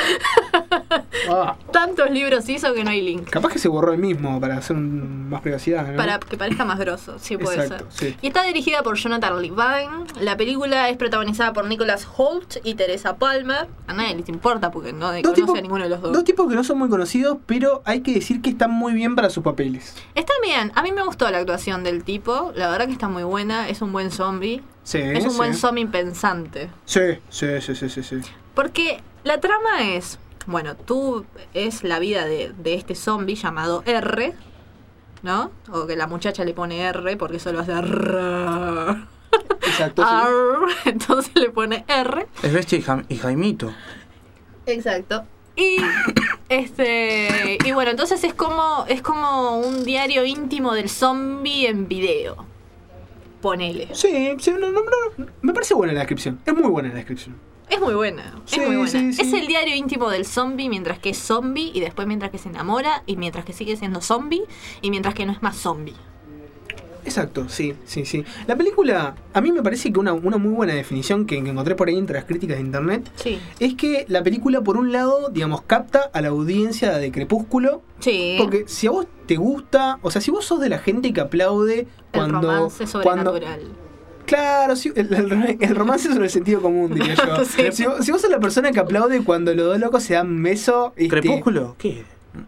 Ah, Tantos libros hizo que no hay link. capaz que se borró el mismo para hacer un- más privacidad, ¿no? Para que parezca más grosso, sí puede Exacto, ser. sí. Y está dirigida por Jonathan Levine. La película es protagonizada por Nicholas Hoult y Teresa Palmer. A nadie les importa porque no Dos conoce tipos- a ninguno de los dos. Dos tipos que no son muy conocidos, pero hay que decir que están muy bien para sus papeles. Está bien, a mí me gustó la actuación del tipo. La verdad que está muy buena. Es un buen zombie. Sí, es un sí. buen zombie pensante. Sí, sí, sí, sí, sí, sí. Porque la trama es, bueno, tú es la vida de, de este zombie llamado R, ¿no? O que la muchacha le pone R porque solo hace R. Exacto, sí. Arr, entonces le pone R. Es Bestia y, Jam- y Jaimito. Exacto. Y este y bueno, entonces es como es como un diario íntimo del zombie en video. Ponele. Sí, sí, no, no, no, me parece buena la descripción. Es muy buena la descripción. Es muy buena, Sí, es muy buena. sí, sí. Es el diario íntimo del zombie mientras que es zombie y después mientras que se enamora y mientras que sigue siendo zombie y mientras que no es más zombie. Exacto, sí, sí, sí. La película, a mí me parece que una, una muy buena definición que, que encontré por ahí entre las críticas de internet Sí. es que la película, por un lado, digamos, capta a la audiencia de Crepúsculo. Sí. Porque si a vos te gusta, o sea, si vos sos de la gente que aplaude cuando... El romance cuando sobrenatural. Claro, sí, el, el, el romance sobre el sentido común, diría yo. Sí. Si, vos, si vos sos la persona que aplaude cuando los dos locos se dan un beso... Este, ¿Crepúsculo? ¿Qué?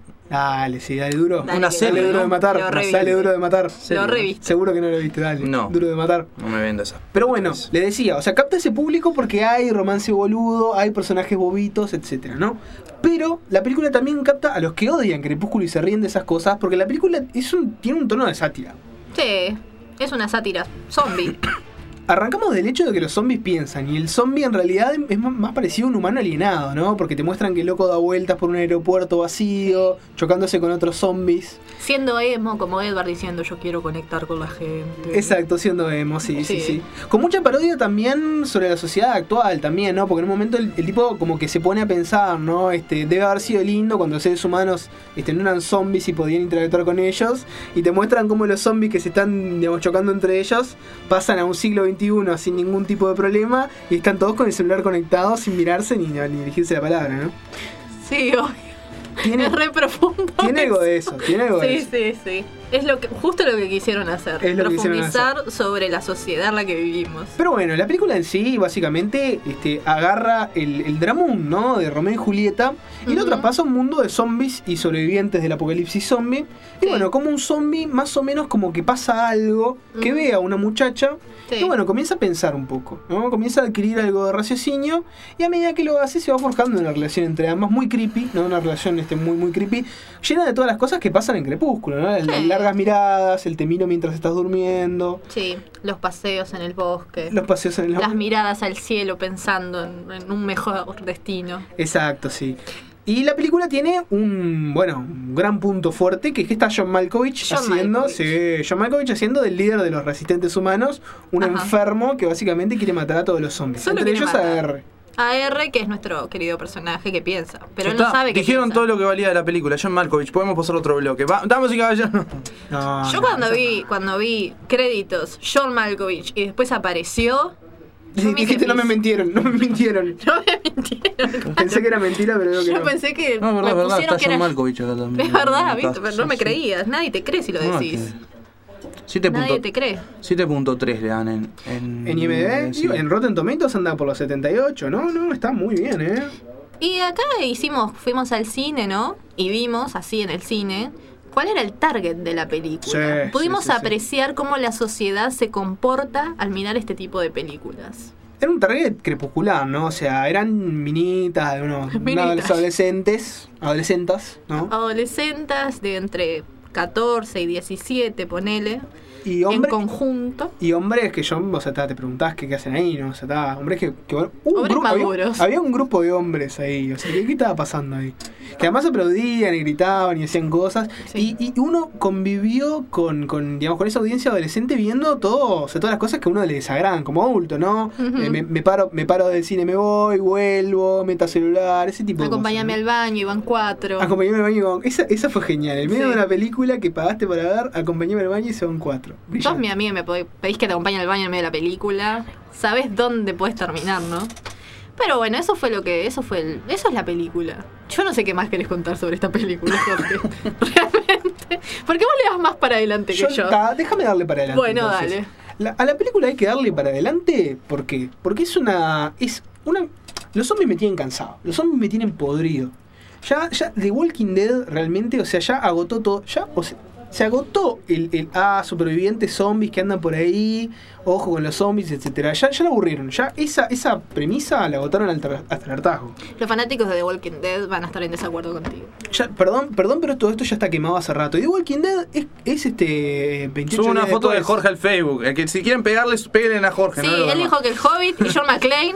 Dale, sí, dale duro. Dale, Una que serie, Dale duro ¿no? de matar. Lo reví. Dale duro de matar. Lo reviste. Seguro que no lo viste, dale. No. Duro de matar. No me vendo esa. Pero bueno, le decía, o sea, capta ese público porque hay romance boludo, hay personajes bobitos, etcétera, ¿no? Pero la película también capta a los que odian Crepúsculo y se ríen de esas cosas, porque la película es un, tiene un tono de sátira. Sí, es una sátira zombie. Arrancamos del hecho de que los zombies piensan, y el zombie en realidad es más, más parecido a un humano alienado, ¿no? Porque te muestran que el loco da vueltas por un aeropuerto vacío, chocándose con otros zombies. Siendo emo, como Edward diciendo yo quiero conectar con la gente. Exacto, siendo emo, sí, sí, Sí. sí. Con mucha parodia también sobre la sociedad actual también, ¿no? Porque en un momento el, el tipo como que se pone a pensar, ¿no? Este, debe haber sido lindo cuando los seres humanos este, no eran zombies y podían interactuar con ellos. Y te muestran cómo los zombies que se están, digamos, chocando entre ellos pasan a un siglo veintiuno sin ningún tipo de problema y están todos con el celular conectado sin mirarse ni, ni dirigirse la palabra, ¿no? Sí, obvio. Tiene, Es re profundo. tiene algo de eso, tiene algo de Sí, eso. sí, sí. Es lo que, justo lo que quisieron hacer. Es lo que quisieron Profundizar sobre la sociedad en la que vivimos. Pero bueno, la película en sí básicamente este, agarra el, el dramón, ¿no? De Romeo y Julieta y lo Ujú. traspasa a un mundo de zombies y sobrevivientes del apocalipsis zombie. Y Sí. bueno, como un zombie más o menos como que pasa algo, que Ujú. ve a una muchacha Sí. y bueno, comienza a pensar un poco, ¿no? Comienza a adquirir algo de raciocinio y a medida que lo hace se va forjando una relación entre ambas muy creepy, ¿no? Una relación este, muy muy creepy, llena de todas las cosas que pasan en Crepúsculo, ¿no? Las Sí. largas miradas, el te miro mientras estás durmiendo, Sí, los paseos en el bosque. los paseos en el Las miradas al cielo pensando en, en un mejor destino. Exacto, sí. Y la película tiene un, bueno, un gran punto fuerte, que es que está John Malkovich John haciendo, Malkovich. sí, John Malkovich haciendo del líder de los resistentes humanos, un Ajá. enfermo que básicamente quiere matar a todos los zombies. Solo Entre quiere ellos matar. a R. A R, que es nuestro querido personaje que piensa. Pero Ya él no está. sabe que Dijeron piensa. todo lo que valía de la película. John Malkovich. Podemos pasar a otro bloque. Va, damas y caballeros. No, Yo no, cuando no. vi, cuando vi créditos, John Malkovich, y después apareció. yo me Dijiste, hice no me pis. mintieron, no me mintieron. No me mintieron. Pensé que era mentira, pero veo que Yo no. pensé que No, me verdad, verdad. pusieron Está que John era. Malkovich acá también. Es verdad, ¿viste? Está- Pero no me sí, sí. creías. Nadie te cree si lo No, decís. que- siete Nadie punto- te cree. siete punto tres le dan en... En, En I M D B, sí. en Rotten Tomatoes anda por los setenta y ocho, no, no, está muy bien, ¿eh? Y acá hicimos, fuimos al cine, ¿no? Y vimos, así en el cine, cuál era el target de la película. Sí, Pudimos sí, sí, sí. apreciar cómo la sociedad se comporta al mirar este tipo de películas. Era un target crepuscular, ¿no? O sea, eran minitas, de unos Minitas. unos adolescentes, adolescentas, ¿no? Adolescentes de entre catorce y diecisiete, ponele, Y en hombres, conjunto. y hombres que yo, o sea, ta, te preguntás qué, qué hacen ahí, ¿no? O sea, ta, hombres que... que hubo un Hombres grupo- había, maduros. había un grupo de hombres ahí, o sea, ¿qué, qué estaba pasando ahí? Que además aplaudían y gritaban y hacían cosas. Sí. Y, y uno convivió con, con, digamos, con esa audiencia adolescente viendo todo, o sea, todas las cosas que a uno le desagradan como adulto, ¿no? Ujú. Eh, me, me paro me paro del cine, me voy, vuelvo, meta celular, ese tipo de Acompáñame cosas. al baño, iban cuatro. ¿no? Acompañame al baño con... Esa, esa fue genial. El medio Sí. de una película que pagaste para ver, acompañame al baño y se van cuatro. Sos Brillante. mi amiga y me podés- pedís que te acompañe al baño en medio de la película. Sabés dónde puedes terminar, ¿no? Pero bueno, eso fue lo que. Eso fue el, eso es la película. Yo no sé qué más querés contar sobre esta película, Jorge. Realmente. Porque vos le das más para adelante que Yo- yo. ta, déjame darle para adelante. Bueno, entonces. dale. La- a la película hay que darle para adelante. ¿Por qué? Porque es una. Es una. Los zombies me tienen cansado. Los zombies me tienen podrido. Ya, ya, The Walking Dead realmente, o sea, ya agotó todo. Ya, o sea, se agotó el, el ah, supervivientes zombies que andan por ahí, ojo con los zombies, etcétera. Ya, ya la aburrieron. Ya esa, esa premisa la agotaron al tar- hasta el hartazgo. Los fanáticos de The Walking Dead van a estar en desacuerdo contigo. Ya, perdón, perdón, pero todo esto ya está quemado hace rato. Y The Walking Dead es, es este veintiocho Subo una días foto de después. Jorge al Facebook. El que si quieren pegarles, peguen a Jorge. Sí, no a los él demás. dijo que el Hobbit y John McClane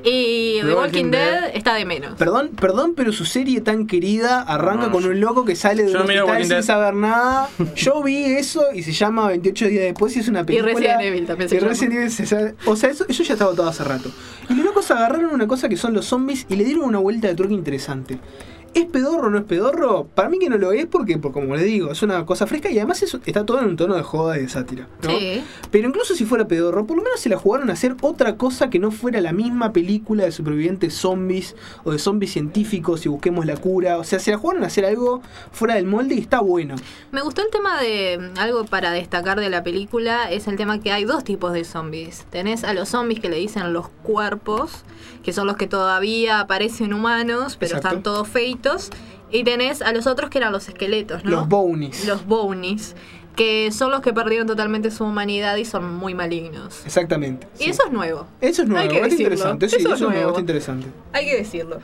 y The Walking Dead está de menos. Perdón, perdón, pero su serie tan querida arranca No, con yo- un loco que sale de yo un no miro hospital Walking sin Dead. saber nada. Yo vi eso y se llama veintiocho días después y es una película. Resident Evil también se y llama. Resident Evil se sabe- O sea, eso, eso ya estaba todo hace rato. Y los locos agarraron una cosa que son los zombies y le dieron una vuelta de truque interesante. ¿Es pedorro o no es pedorro? Para mí que no lo es porque, porque como les digo, es una cosa fresca y además es, está todo en un tono de joda y de sátira, ¿no? Sí. Pero incluso si fuera pedorro, por lo menos se la jugaron a hacer otra cosa que no fuera la misma película de supervivientes zombies o de zombies científicos y busquemos la cura. O sea, se la jugaron a hacer algo fuera del molde y está bueno. Me gustó el tema de algo para destacar de la película, es el tema que hay dos tipos de zombies. Tenés a los zombies que le dicen los cuerpos, que son los que todavía parecen humanos, pero Exacto. están todos feitos. Y tenés a los otros que eran los esqueletos, ¿no? Los bonies. Los bonies, que son los que perdieron totalmente su humanidad y son muy malignos. Exactamente. Y sí. eso es nuevo. Eso es nuevo, Hay que es decirlo. interesante. Sí, Eso eso es es nuevo, nuevo. está interesante. Hay que decirlo.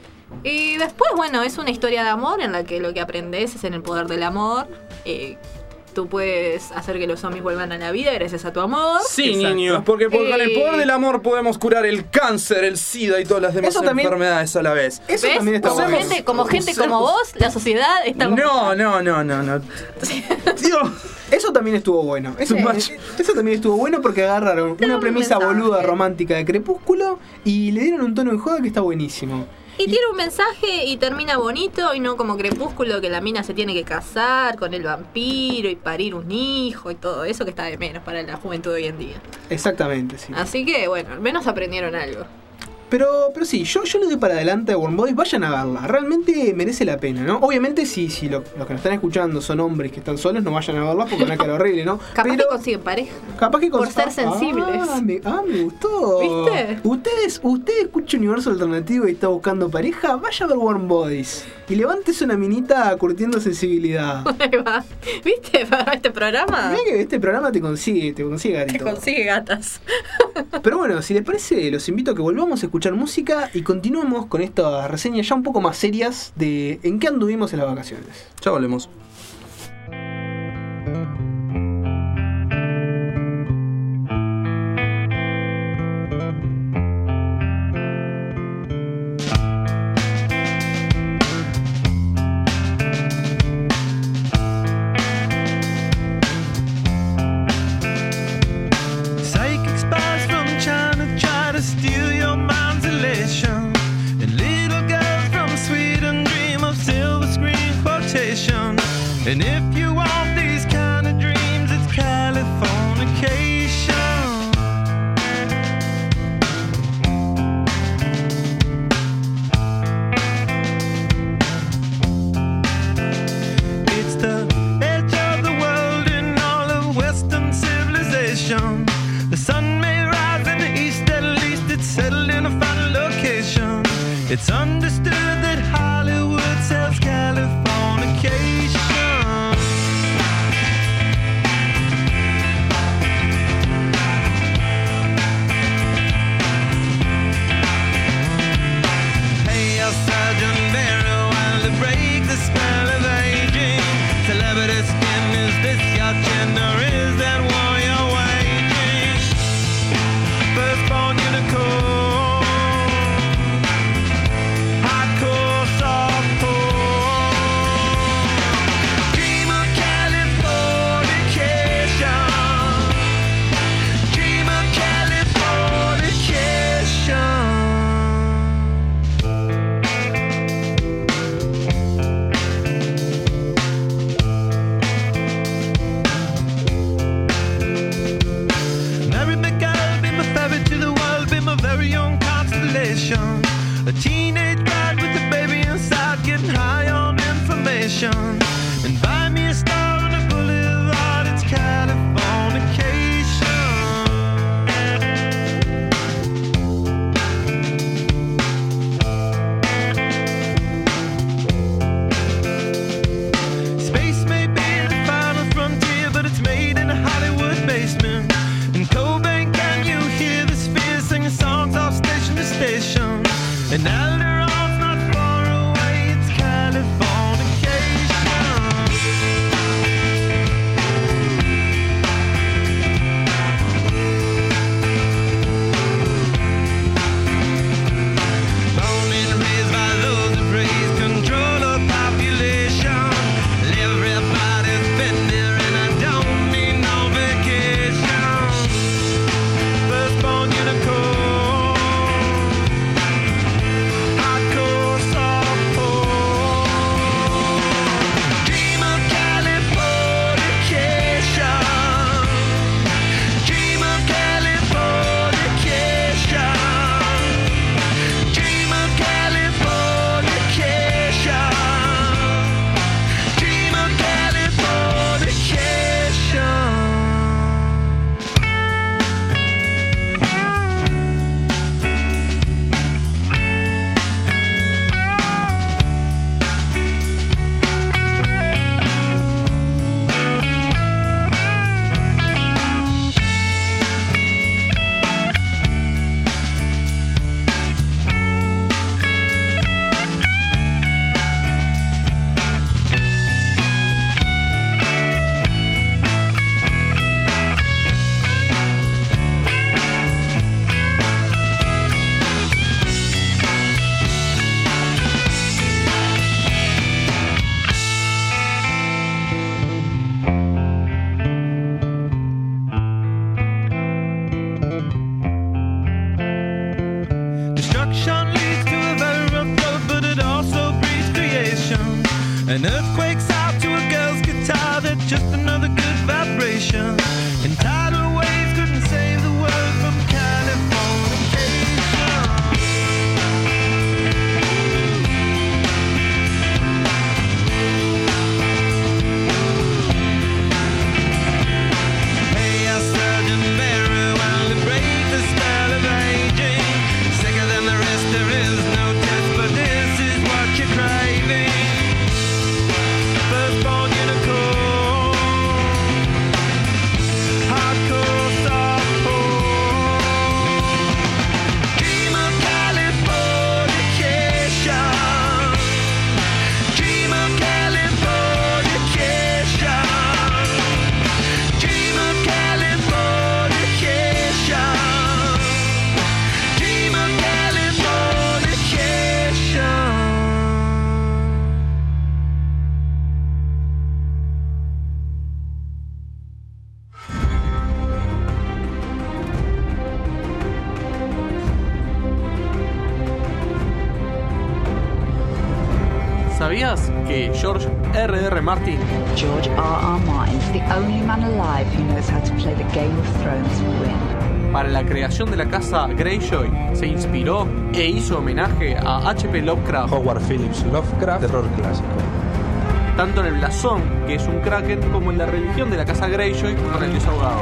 Y después, bueno, es una historia de amor en la que lo que aprendes es en el poder del amor. Eh, tú puedes hacer que los zombies vuelvan a la vida gracias a tu amor. Sí, Exacto. niños, porque por- con el Eh. poder del amor podemos curar el cáncer, el SIDA y todas las demás Eso también- enfermedades a la vez. Eso ¿Ves? también está como bueno. gente, como, gente Usemos- como vos, la sociedad está... No, no, no, no, no. Dios. Eso también estuvo bueno. Eso, Too much. eso también estuvo bueno porque agarraron Pero una un premisa mensaje. boluda romántica de Crepúsculo y le dieron un tono de joda que está buenísimo. Y tiene un mensaje y termina bonito y no como Crepúsculo que la mina se tiene que casar con el vampiro y parir un hijo y todo eso que está de menos para la juventud de hoy en día. Exactamente, sí. Así que bueno, al menos aprendieron algo. Pero, pero sí, yo, yo le doy para adelante a Warm Bodies, vayan a verla, realmente merece la pena, ¿no? Obviamente si, si lo- los que nos están escuchando son hombres que están solos, no vayan a verla porque van a quedar horrible, ¿no? Capaz Pero que consiguen pareja. capaz que por cons- ser sensibles. Ah, me, ah, me gustó. ¿Viste? Ustedes, usted escucha Universo Alternativo y está buscando pareja, vaya a ver Warm Bodies. Y levántese una minita curtiendo sensibilidad. Ahí va. ¿Viste? Para este programa Mirá que este programa te consigue, te consigue te garito. consigue gatas. Pero bueno, si les parece, los invito a que volvamos a escuchar música y continuemos con estas reseñas ya un poco más serias de en qué anduvimos en las vacaciones. Ya volvemos. Psychic spies from China try to steal your mind's elation. And little girls from Sweden dream of silver screen quotation. And if you want these kind of dreams, it's Californication. It's the edge of the world in all of Western civilization. The sun may rise in the east, at least it's settled in a final location. It's understood that Hollywood sells Californication. Hey, your Sergeant Barrow, while to break the spell of aging. Celebrity skin, is this your chin or is that war you're waging? Firstborn unicorn, hardcore softcore. Dream of Californication. Dream of Californication. An earthquake's out to a girl's guitar, they're just another good vibration. And tidal waves couldn't save the world from Californication. Hey, I Sergeant Mary, while to break the spell of aging. Sicker than the rest, there is no test, but this is what you're craving. Firstborn unicorn, hardcore softcore. Dream of Californication. Dream of Californication. Dream of Californication. Dream of Californication. ¿Sabías que George R R. Martin, George R R. Martin's the only man alive who knows how to play the Game of Thrones and win. para la creación de la casa Greyjoy, se inspiró e hizo homenaje a H P Lovecraft? Howard Phillips Lovecraft, terror clásico. Tanto en el blasón, que es un kraken, como en la religión de la casa Greyjoy con el dios ahogado.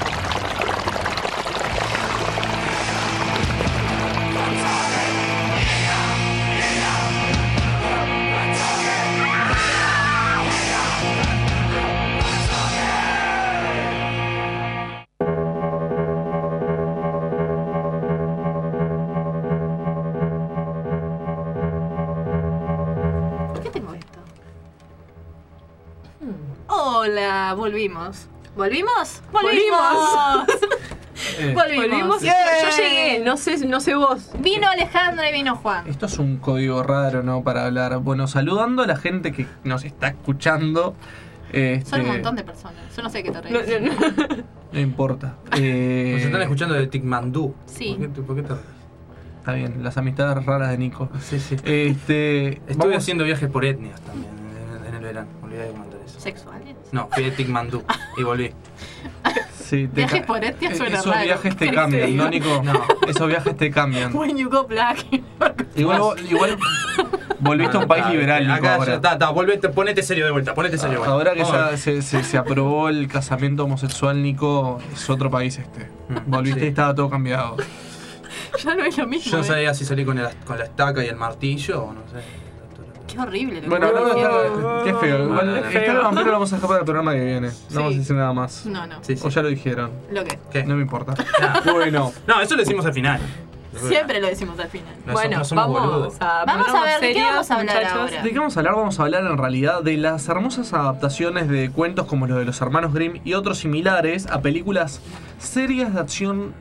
Hola, volvimos. ¿Volvimos? ¡Volvimos! Eh. Volvimos. Volvimos. Yeah. Yo llegué, no sé, no sé vos. Vino Alejandra y vino Juan. Esto es un código raro, ¿no? Para hablar. Bueno, saludando a la gente que nos está escuchando. Este... Son un montón de personas. Yo no sé qué te reís. No, no, no. No importa. Eh... Nos están escuchando de Ticmandú. Sí. ¿Por qué, por qué te reís? Está bien, las amistades raras de Nico. Sí, sí. Este, Estuve vamos... haciendo viajes por etnias también en, en el verano. Me olvidé de comentar eso. ¿Sexuales? No, fui a Ticmandú y volví. Sí, te viajes ca... por etnias suena Esos raro. viajes te cambian, ¿no, Nico? No. Esos viajes te cambian. When you go black. Igual, igual volviste a un país liberal, Nico, Acá ahora. ya está, está, volvete, ponete serio de vuelta, ponete serio de vuelta. Ahora que Vamos a ya ver. se, se, se aprobó el casamiento homosexual, Nico, es otro país este. Volviste Sí. y estaba todo cambiado. Ya no es lo mismo. Yo no eh. sabía si salí con la, con la estaca y el martillo o no sé. Qué horrible. lo Bueno, que hablando estás de diciendo. qué feo. No, Igual, no, no, este feo. vampiro lo vamos a dejar para el programa que viene. No Sí. vamos a decir nada más. No, no. Sí, sí. O ya lo dijeron. ¿Lo qué? ¿Qué? No me importa. Nah. Bueno. No, eso lo decimos al final. Siempre lo decimos al final. No, Bueno, no somos vamos boludos. a Vamos a ponernos ver, ¿de qué serios, vamos a hablar muchachos. ahora? ¿De qué vamos a hablar? Vamos a hablar en realidad de las hermosas adaptaciones de cuentos como los de los hermanos Grimm y otros similares a películas serias de acción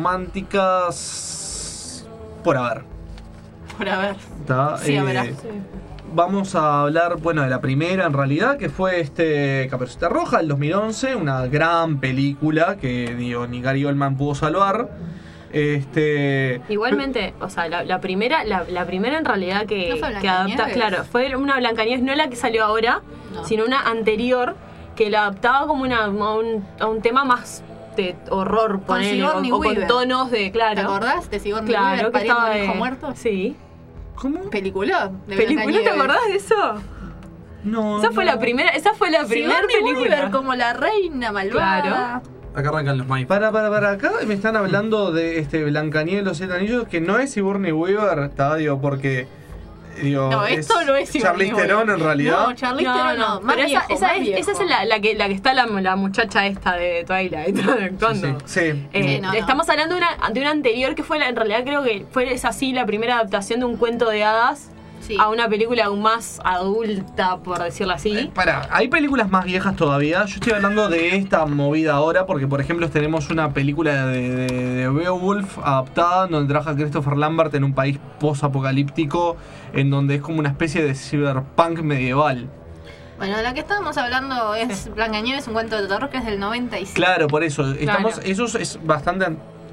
románticas por haber. Por haber. ¿Tá? Sí, a Eh, ver. Vamos a hablar, bueno, de la primera en realidad, que fue este Caperucita Roja del dos mil once, una gran película que digo, ni Gary Oldman pudo salvar. Este, Igualmente, o sea, la, la primera, la, la primera en realidad que, ¿No fue que adapta, Blancanieves? claro, fue una Blancanieves, no la que salió ahora, No. sino una anterior que la adaptaba como una, a, un, a un tema más de horror, ponele, o, Sigourney o con Weaver. tonos de, claro. ¿Te acordás de Sigourney Claro, Weaver que pariendo estaba un hijo de- muerto? Sí. ¿Cómo? Película. de ¿Película? ¿Te Blancanieves. acordás de eso? No. Esa fue no. la primera, esa fue la primera Sigourney película. Weaver como la reina malvada. Claro. Acá arrancan los maíz. Para, para, para, acá me están hablando de este Blancanieves y los siete anillos, que no es Sigourney Weaver, está, digo, porque digo, No, esto no es Sigourney Charlize Theron en realidad. No, Charlize Theron no, más pero esa, viejo, esa más es, viejo. esa es la, la que, la que está la, la muchacha esta de Twilight actuando. Sí. Eh, Sí, no, no. Estamos hablando de una, de una anterior que fue, la, en realidad creo que fue esa sí la primera adaptación de un cuento de hadas Sí. a una película aún más adulta, por decirlo así. Para, hay películas más viejas todavía. Yo estoy hablando de esta movida ahora porque, por ejemplo, tenemos una película de, de, de Beowulf adaptada donde trabaja Christopher Lambert en un país post-apocalíptico en donde es como una especie de cyberpunk medieval. Bueno, la que estábamos hablando es Blancanieves, un cuento de terror que es del noventa y siete. Claro, por eso. Estamos, Claro. eso es bastante an-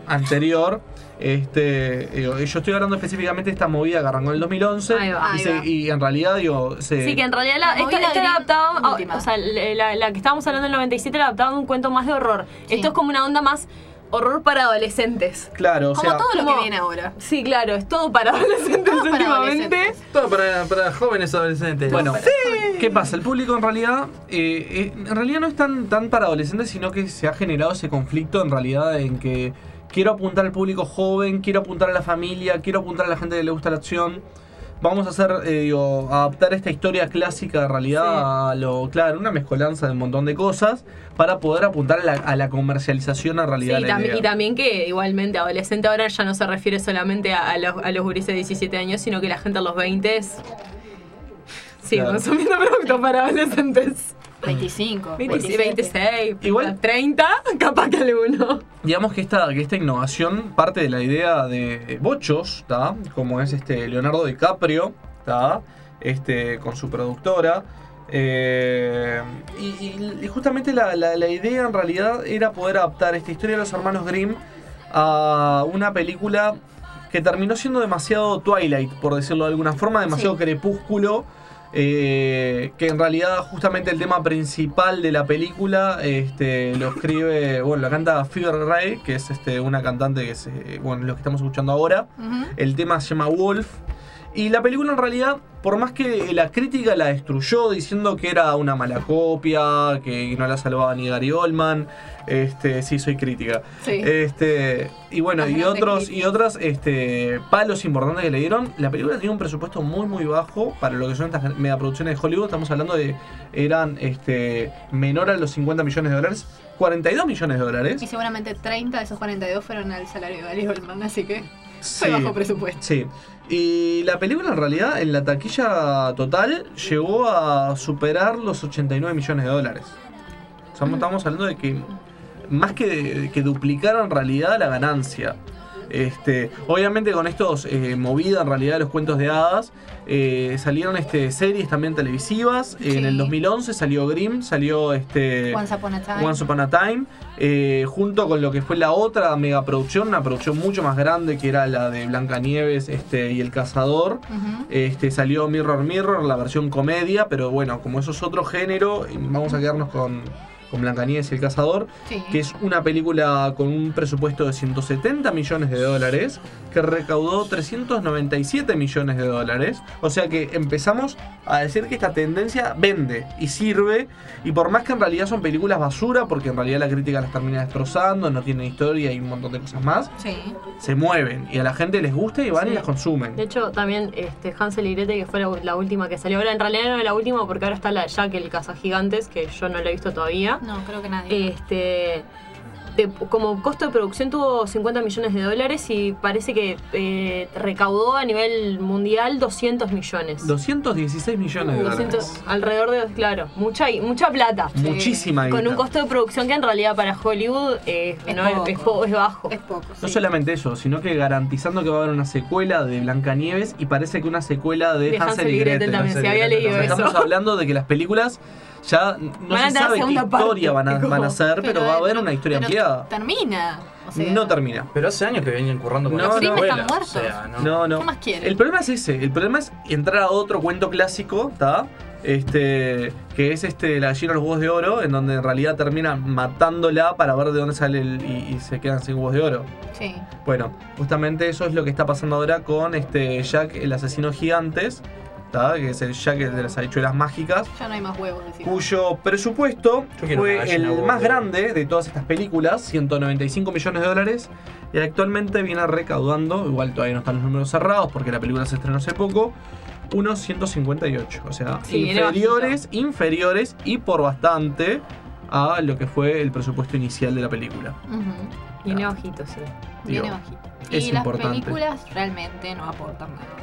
anterior. Este, digo, yo estoy hablando específicamente de esta movida que arrancó en el dos mil once. Ahí va, y, ahí se- va. y en realidad, digo, se, Sí, que en realidad la, La esta, movida esta era Grimm adaptado, última. o sea, la, la que estábamos hablando en el noventa y siete era adaptado de un cuento más de horror. Sí. Esto es como una onda más horror para adolescentes. claro, o Como sea, todo lo como- que viene ahora. Sí, claro, es todo para adolescentes Todo para últimamente. adolescentes. Todo para, para jóvenes adolescentes. bueno, ¿qué pasa? El público en realidad, eh, eh, en realidad no es tan, tan para adolescentes, sino que se ha generado ese conflicto en realidad en que quiero apuntar al público joven, quiero apuntar a la familia, quiero apuntar a la gente que le gusta la acción. Vamos a hacer, eh, digo, adaptar esta historia clásica en realidad Sí. a lo, claro, una mezcolanza de un montón de cosas para poder apuntar a la, a la comercialización en Sí, realidad. y, de la también, idea. y también que igualmente adolescente ahora ya no se refiere solamente a, a los, a los gurises de diecisiete años, sino que la gente a los veinte sigue Claro. consumiendo productos para adolescentes. veinticinco, veintiséis, veintiséis, Igual- treinta, capaz que alguno. Digamos que esta, que esta innovación parte de la idea de Bochos, ¿tá? Como es este Leonardo DiCaprio, ¿tá? Este, con su productora. Eh, y, y- y justamente la, la- la idea en realidad era poder adaptar esta historia de los hermanos Grimm a una película que terminó siendo demasiado Twilight, por decirlo de alguna forma, demasiado Sí. crepúsculo. Eh, que en realidad justamente el tema principal de la película este, lo escribe, bueno, lo canta Fever Ray, que es este, una cantante que es, eh, bueno, lo que estamos escuchando ahora. Ujú. El tema se llama Wolf. Y la película en realidad, por más que la crítica la destruyó diciendo que era una mala copia, que no la salvaba ni Gary Oldman, este, sí soy crítica. Sí. Este, y bueno, Las y grandes otros y críticas. otras este, palos importantes que le dieron. La película tenía un presupuesto muy muy bajo para lo que son estas megaproducciones de Hollywood. Estamos hablando de eran este menor a los cincuenta millones de dólares, cuarenta y dos millones de dólares. Y seguramente treinta de esos cuarenta y dos fueron al salario de Gary Oldman, así que fue Sí. bajo presupuesto. Sí. Y la película en realidad en la taquilla total llegó a superar los ochenta y nueve millones de dólares. O sea, estamos hablando de que más que, que duplicaron en realidad la ganancia. Este, obviamente con estos eh, movida en realidad de los cuentos de hadas, eh, salieron este, series también televisivas. Sí. En el dos mil once salió Grimm, salió este Once Upon a Time. Once Upon a Time, eh, junto con lo que fue la otra megaproducción, una producción mucho más grande que era la de Blancanieves este, y El Cazador. Ujú. Este, salió Mirror Mirror, la versión comedia, pero bueno, como eso es otro género, vamos a quedarnos con, con Blancanieves y El Cazador, Sí. que es una película con un presupuesto de ciento setenta millones de dólares, que recaudó trescientos noventa y siete millones de dólares. O sea que empezamos a decir que esta tendencia vende y sirve, y por más que en realidad son películas basura, porque en realidad la crítica las termina destrozando, no tienen historia y un montón de cosas más, Sí. se mueven y a la gente les gusta y van Sí. y las consumen. De hecho, también este, Hansel y Gretel, que fue la, la última que salió. Ahora, en realidad no es la última porque ahora está la Jack el Cazagigantes, que yo no la he visto todavía. No, creo que nadie. Este, de- como costo de producción tuvo cincuenta millones de dólares y parece que eh, recaudó a nivel mundial doscientos millones. doscientos dieciséis millones de doscientos, dólares. alrededor de, claro, mucha, mucha plata. Muchísima Con guita. un costo de producción que en realidad para Hollywood eh, Es no es, poco. es po- es bajo. Es poco. No sí. solamente eso, sino que garantizando que va a haber una secuela de Blancanieves y parece que una secuela de, De Hansel y Gretel. también, Hansel se y había Gretel leído también. eso. Estamos hablando de que las películas ya no Van a se tener sabe qué segunda parte. historia van a, Es como- van a hacer, pero, va a haber una historia pero ampliada. Termina. O sea, No termina. Pero hace años que venían currando con No, las no. Grimm secuelas, están muertos. o sea, no. No, no. ¿Qué más quieren? El problema es ese. El problema es entrar a otro cuento clásico, ¿está? Este, que es este la gallina de los huevos de oro, en donde en realidad terminan matándola para ver de dónde sale el, y, y se quedan sin huevos de oro. Sí. Bueno, justamente eso es lo que está pasando ahora con este Jack el asesino gigantes, ¿tá? Que es el Jack de las habichuelas mágicas, Ya no hay más huevos, decir. cuyo presupuesto Yo quiero una fue gallina el huevo más de oro. grande de todas estas películas, ciento noventa y cinco millones de dólares, y actualmente viene recaudando, igual todavía no están los números cerrados porque la película se estrenó hace poco, unos ciento cincuenta y ocho, o sea, Sí, viene inferiores, inferiores y por bastante a lo que fue el presupuesto inicial de la película. Ujú. Viene bajito, sí. Viene Digo, bajito. es y las importante. películas realmente no aportan nada.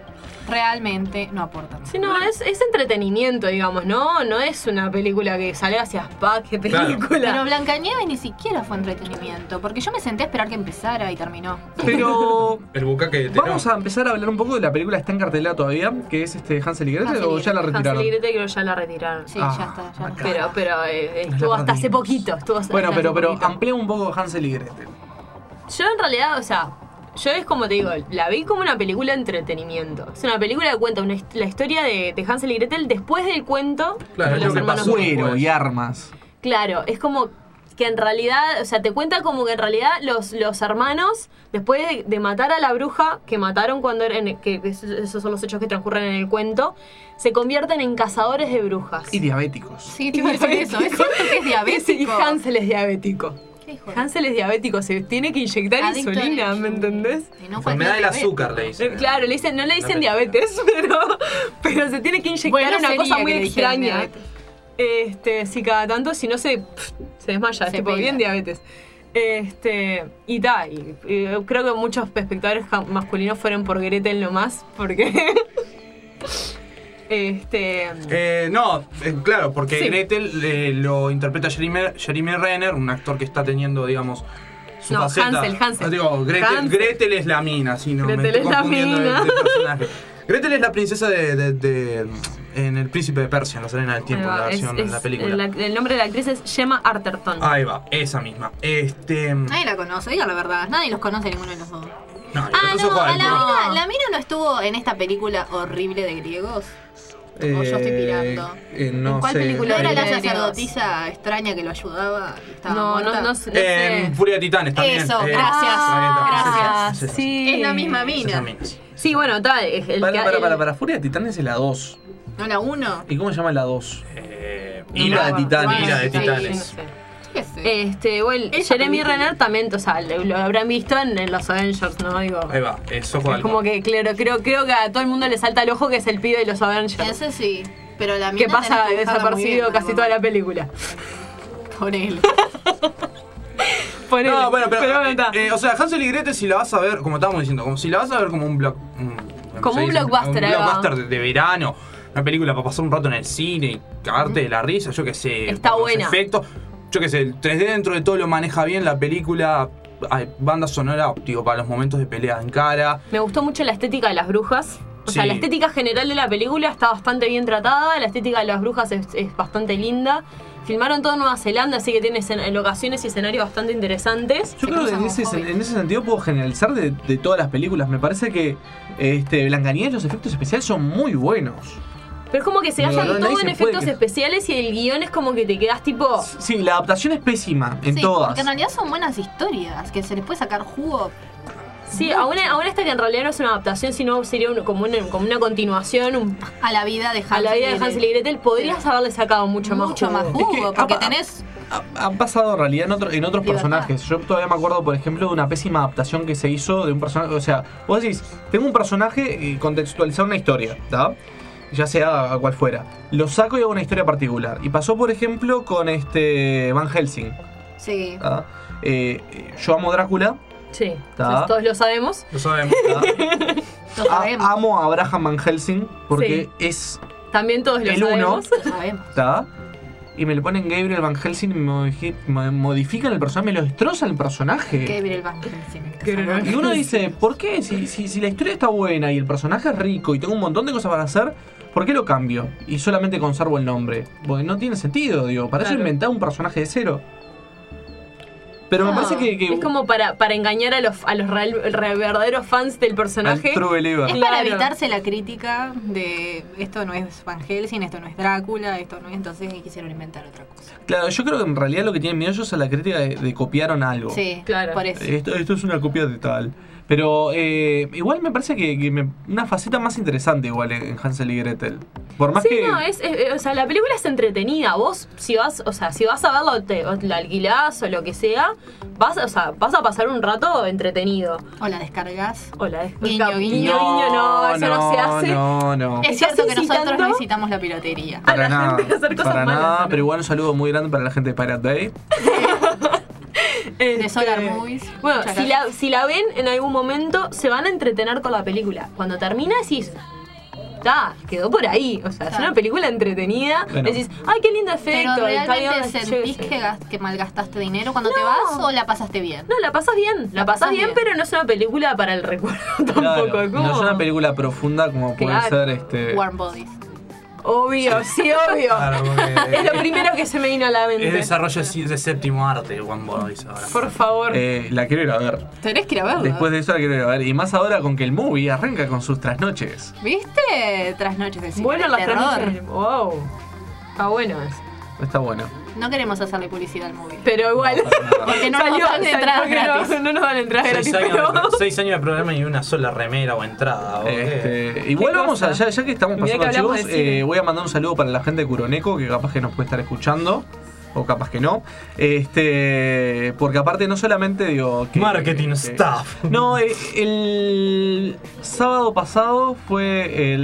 Realmente no aportan nada. Sí, no, es, es entretenimiento, digamos, ¿no? No es una película que sale hacia spa, qué película. Pero Blancanieves ni siquiera fue entretenimiento, porque yo me senté a esperar que empezara y terminó. Pero El bucaque de vamos a empezar a hablar un poco de la película que está en cartelera todavía, que es este Hansel y Gretel, Hansel y o ya la Gretel. retiraron. Hansel y Gretel creo que ya la retiraron. Sí, Ah, ya está. Ya está. Pero, pero eh, la estuvo hasta hace perdimos. poquito. Estuvo hasta Bueno, hasta pero, hace pero poquito. amplía un poco Hansel y Gretel. Yo en realidad, o sea, yo es como te digo, la vi como una película de entretenimiento. Es una película que cuenta una, la historia de, de Hansel y Gretel después del cuento. Claro, de es lo que hermanos pasó Grimm. cuero y armas. Claro, es como que en realidad, o sea, te cuenta como que en realidad los, los hermanos, después de, de matar a la bruja que mataron cuando eran, que esos son los hechos que transcurren en el cuento, se convierten en cazadores de brujas. Y diabéticos. Sí, te iba a decir eso. Es cierto que es diabético. Y Hansel es diabético. Hansel es diabético, se tiene que inyectar Adicto a insulina, la ¿me entendés? No Enfermedad del azúcar, le dicen. Claro, le dicen, no le dicen diabetes, pero, pero se tiene que inyectar Bueno, una sería cosa que muy le dijeran extraña. diabetes. Este, si cada tanto, si no se, pff, se desmaya, es Se tipo pela. bien diabetes. Este, y ta, y, y creo que muchos espectadores ja- masculinos fueron por Gretel nomás, porque este Eh, no, eh, claro, porque Sí. Gretel eh, lo interpreta Jeremy, Jeremy Renner, un actor que está teniendo, digamos, su No, faceta. Hansel, Hansel. Ah, digo, Gretel, Hansel. Gretel es la mina, sí, no, me Gretel estoy es la confundiendo de- mina. de personaje. Gretel es la princesa de, de- de- en El Príncipe de Persia, en La Serena del Tiempo, ahí en la va, versión es- de es- la película. la- el nombre de la actriz es Gemma Arterton. Ahí va, esa misma. Este. No, Nadie la conoce, diga la verdad. Nadie los conoce ninguno de los dos. yo Ah, no soy no, Juan, a la, no. mina, la mina no estuvo en esta película horrible de griegos. O yo estoy pirando. Eh, no ¿En cuál sé. película era la de griegos? sacerdotisa extraña que lo ayudaba? y Estaba No, muerta? no, no, sé- no En sé. Furia de Titanes también. Eso, eh, gracias, ahí está. gracias. Sí, sí, sí. Sí. Es la misma Esa mina. mina, sí. Sí, bueno, está. El, el, Para, para, el- para, para, Furia de Titanes es la dos. ¿No la uno? ¿Y cómo se llama la dos? Eh, No, Ira no, de Titanes. no, Ira de sí, Titanes. sí, no sé. ¿Qué sé? Este, bueno, Esa Jeremy película. Renner también, o sea, lo, lo habrán visto en, en los Avengers, ¿no? Digo, Ahí va, eso es fue como que, claro, creo, creo que a todo el mundo le salta al ojo que es el pibe de los Avengers. Ese sí. Pero la Que mina pasa tenés que dibujarla muy bien, desapercibido casi ¿no? toda la película. Por él. Ponele. No, bueno, pero, bueno, eh, está. eh, o sea, Hansel y Gretel, si la vas a ver, como estábamos diciendo, como si la vas a ver como un block, un- Como se un dice? blockbuster, un ahí va. blockbuster de, de verano, una película para pasar un rato en el cine y cagarte de la risa, yo qué sé, Está por los buena. efectos, yo qué sé, el tres D dentro de todo lo maneja bien la película, hay banda sonora, digo, para los momentos de pelea en cara. Me gustó mucho la estética de las brujas. O sea, Sí. la estética general de la película está bastante bien tratada. La estética de las brujas es, es bastante linda. Filmaron todo en Nueva Zelanda, así que tiene escen- locaciones y escenarios bastante interesantes. Yo creo que en ese, en ese sentido puedo generalizar de, de todas las películas. Me parece que este, Blancanieves, los efectos especiales son muy buenos. Pero es como que se No, hallan no, nadie todo se en puede efectos que- especiales y el guión es como que te quedas tipo... Sí, la adaptación es pésima en Sí, todas. porque en realidad son buenas historias, que se les puede sacar jugo. Sí, aún, aún esta que en realidad no es una adaptación, sino sería un- como, una, como una continuación un- A la vida de Hansel, a la vida de Hansel y Gretel. Podrías haberle sacado mucho más Mucho jugo. más jugo, Es que, porque apa- tenés... Ha- Han pasado en realidad en, otro- en otros Libertad. personajes. Yo todavía me acuerdo, por ejemplo, de una pésima adaptación que se hizo de un personaje. O sea, vos decís, tengo un personaje y contextualizar una historia, ¿está? Ya sea cual fuera. Lo saco y hago una historia particular. Y pasó, por ejemplo, con este Van Helsing. Sí. ¿tá? Eh, yo amo Drácula. Sí, ¿tá? entonces todos lo sabemos. Lo sabemos. Lo sabemos. amo a Abraham Van Helsing porque Sí. es También todos lo el uno. sabemos. Lo sabemos. ¿Está? Y me le ponen Gabriel Van Helsing y me modifi- me modifican el personaje, me lo destrozan el personaje. Gabriel Van Helsing. Y uno dice, ¿por qué? Si, si, si la historia está buena y el personaje es rico y tengo un montón de cosas para hacer, ¿por qué lo cambio? Y solamente conservo el nombre. Porque no tiene sentido, digo. Para eso Claro. inventar un personaje de cero. Pero me No, parece que... que es como para, para engañar a los, a los real- re- verdaderos fans del personaje. al true believer. Es para Claro. evitarse la crítica de esto no es Van Helsing, esto no es Drácula, esto no es... Entonces quisieron inventar otra cosa. Claro, yo creo que en realidad lo que tienen miedo ellos es a la crítica de, de copiaron algo. Sí, Claro. por eso. Esto, esto es una copia de tal. Pero eh, igual me parece que, que me- una faceta más interesante igual en, en Hansel y Gretel. Por más Sí, que... no, es, es- o sea, la película es entretenida. Vos, si vas, o sea, si vas a verla o te o la alquilás o lo que sea, vas, o sea, vas a pasar un rato entretenido. O la descargas. O la des- Guiño, guiño, guiño. guiño, no, eso no, se hace. No, no. Es ¿Estás cierto que nosotros incitando? necesitamos la piratería. a Para la nada, gente a hacer cosas para malas, nada, ¿no? pero igual un saludo muy grande para la gente de Pirate Bay. De Solar Movies. Bueno, Muchas si gracias. la, si la ven en algún momento, se van a entretener con la película. Cuando termina, decís, ya, quedó por ahí. O sea, es Claro. una película entretenida. Bueno. Decís, ay, qué lindo efecto. Pero está ¿realmente bien, sentís yo qué sé. que, gas- que malgastaste dinero cuando te No. vas o la pasaste bien? No, la pasas bien. La, La pasas pasás bien, bien. pero no es una película para el recuerdo tampoco. Claro, ¿cómo? no es una película profunda como puede Claro. ser este. Warm Bodies. Obvio, sí, obvio. Claro, porque Es lo primero que se me vino a la mente. es desarrollo de de séptimo arte, One Boys ahora. Por favor. Eh, la quiero ir a ver. Tenés que ir a verlo. Después de eso la quiero ir a ver. Y más ahora con que el movie arranca con sus trasnoches. ¿Viste? Trasnoches del cine. Bueno, de las terror. trasnoches. Wow. Está bueno eso. Está bueno. No queremos hacerle publicidad al movie. Pero igual. Porque no Salió- nos dan salió entradas que no- gratis. No, nos dan entradas Seis gratis. años, pero- de, seis años de programa y una sola remera o entrada. ¿o qué? Este, igual vamos a, ya, ya que estamos Mirá pasando que hablamos chicos, de cine. eh, voy a mandar un saludo para la gente de Curoneco, que capaz que nos puede estar escuchando. O capaz que no. Este. Porque aparte no solamente digo. Que, Marketing que- staff. No, eh, el sábado pasado fue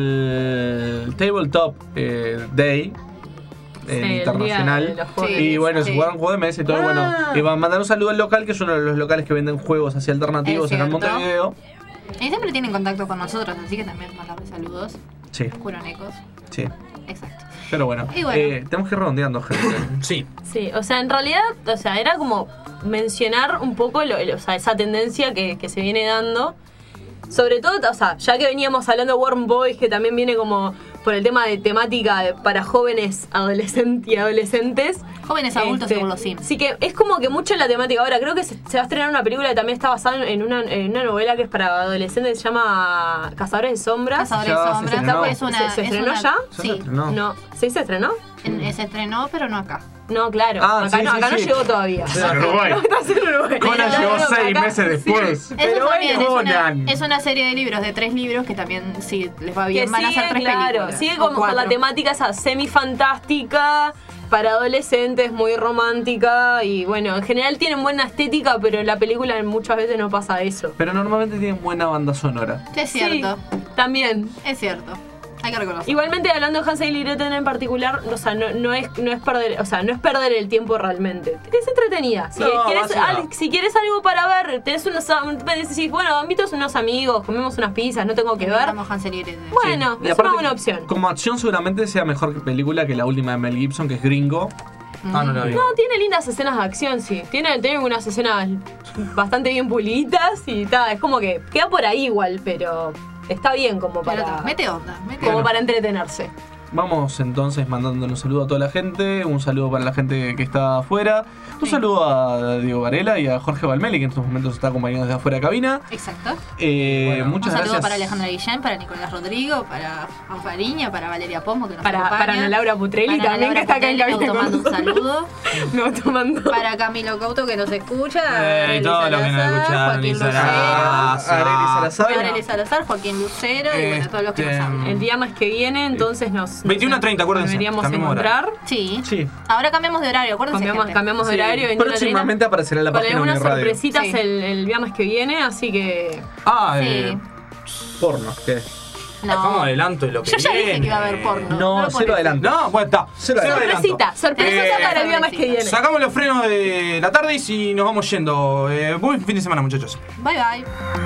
el Tabletop eh, Day. Sí, eh, el internacional. día de los juegos. Y bueno, se Sí. jugaron juegos de mesa y todo. Ah. Bueno, y van a mandar un saludo al local, que es uno de los locales que venden juegos así alternativos Es acá en cierto. Montevideo. Y siempre tienen contacto con nosotros, así que también mandarle saludos. Sí, Curonecos. sí. Exacto. Pero bueno, Y bueno. eh, tenemos que ir redondeando, gente. Sí. Sí, o sea, en realidad, o sea, era como mencionar un poco lo- o sea, esa tendencia que, que se viene dando. Sobre todo, o sea, ya que veníamos hablando de Worm Boys, que también viene como por el tema de temática de- para jóvenes adolescentes y adolescentes. Jóvenes adultos Este, según los Sims. Sí, que es como que mucho en la temática. Ahora, creo que se, se va a estrenar una película que también está basada en una, en una novela que es para adolescentes, se llama Cazadores de Sombras. Cazadores Ya de se Sombras. estrenó. Es una, ¿Se- se es estrenó una- ya? Sí. No. No, ¿sí se estrenó? En- se estrenó, pero no acá. No, claro. Ah, acá sí, no, sí, acá no sí. llegó todavía. En Uruguay. No, estás en Uruguay. Conan No, llegó no, no, seis acá- meses después. Eso Pero también bueno, es una, Conan. es una serie de libros, de tres libros que también, si les va Que bien, van a sigue, ser tres claro, películas. sigue o como con la cuatro. temática esa semi-fantástica para adolescentes, muy romántica y bueno, en general tienen buena estética, pero en la película muchas veces no pasa eso. Pero normalmente tienen buena banda sonora. Es cierto, Sí, también. es cierto. Hay que reconocerlo. Igualmente hablando de Hansel y Gretel en particular, o sea, no, no es no es perder, o sea, no es perder el tiempo realmente. Es entretenida. Si, No, quieres, va a ser al- una- si quieres algo para ver, tenés unos am- decís, bueno, invito a unos amigos, comemos unas pizzas, no tengo que ver. Vamos Hansel y Gretel. Bueno, Y es aparte, una buena opción. Como acción seguramente sea mejor que película que la última de Mel Gibson, que es Gringo. Ah, no la vi. No, tiene lindas escenas de acción, sí. Tiene, tiene unas escenas bastante bien pulidas y tal. Es como que queda por ahí igual, pero está bien como Pero para, mete onda, mete como onda. para entretenerse. Vamos entonces mandándole un saludo a toda la gente, un saludo para la gente que está afuera, un Sí. saludo a Diego Varela y a Jorge Valmeli, que en estos momentos está acompañando desde afuera de cabina. Exacto. Eh, Bueno, muchas Un saludo gracias. para Alejandra Guillén, para Nicolás Rodrigo, para Juan Fariña, para Valeria Pombo, que nos Para, acompaña. para Ana Laura Putrelli Para Ana también, que Laura está acá en Putelli, cabina. que tomando un saludo. No, tomando. Para Camilo Couto, que nos escucha. Eh, Arely todo lo que nos Salazar, escucharon, Joaquín Salazar. Lucero. Arely Salazar. Arely Salazar, Joaquín Lucero y bueno, todos los que nos Este, hablan. El día más que viene, entonces nos. veintiuno a treinta, acuérdense. Deberíamos cambiamos de encontrar. Sí. Sí. Ahora cambiamos de horario, acuérdense. Cambiamos, gente. cambiamos de Sí. horario. veintiuno a treinta, Próximamente aparecerá en la con página de algunas Uniradio. sorpresitas Sí. el, el viernes que viene, así que. Ah, Sí. eh, Porno, ¿qué? No. ¿cómo adelanto de lo que Yo ya dije viene? que iba a haber porno. No, lo cero pones. adelante. No, bueno, está. Cero Cero Sorpresita, adelanto. sorpresita Eh, para el viernes que viene. Sacamos los frenos de la tarde y nos vamos yendo. Eh, buen fin de semana, muchachos. Bye bye.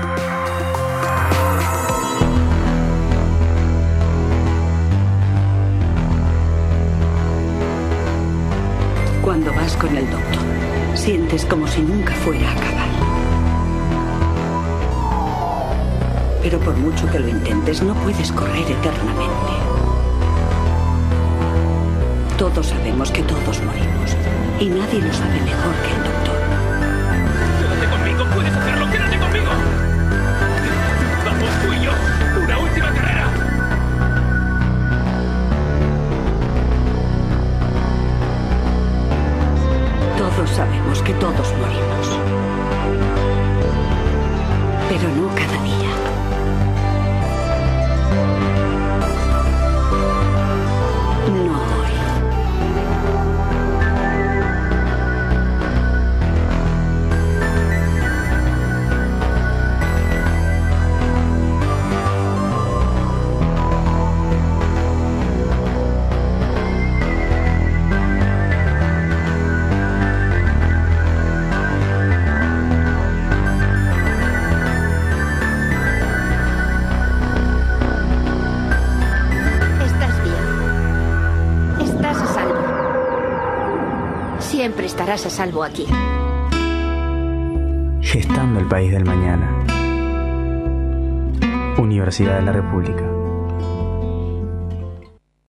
Cuando vas con el doctor, sientes como si nunca fuera a acabar. Pero por mucho que lo intentes, no puedes correr eternamente. Todos sabemos que todos morimos, y nadie lo sabe mejor que el doctor. Quédate conmigo, puedes hacerlo, quédate conmigo. Vamos tú y yo, una última carrera. Todos sabemos que todos morimos. Pero no cada día. No hoy. Estás bien. Estás a salvo. Siempre estarás a salvo aquí. Gestando el país del mañana. Universidad de la República.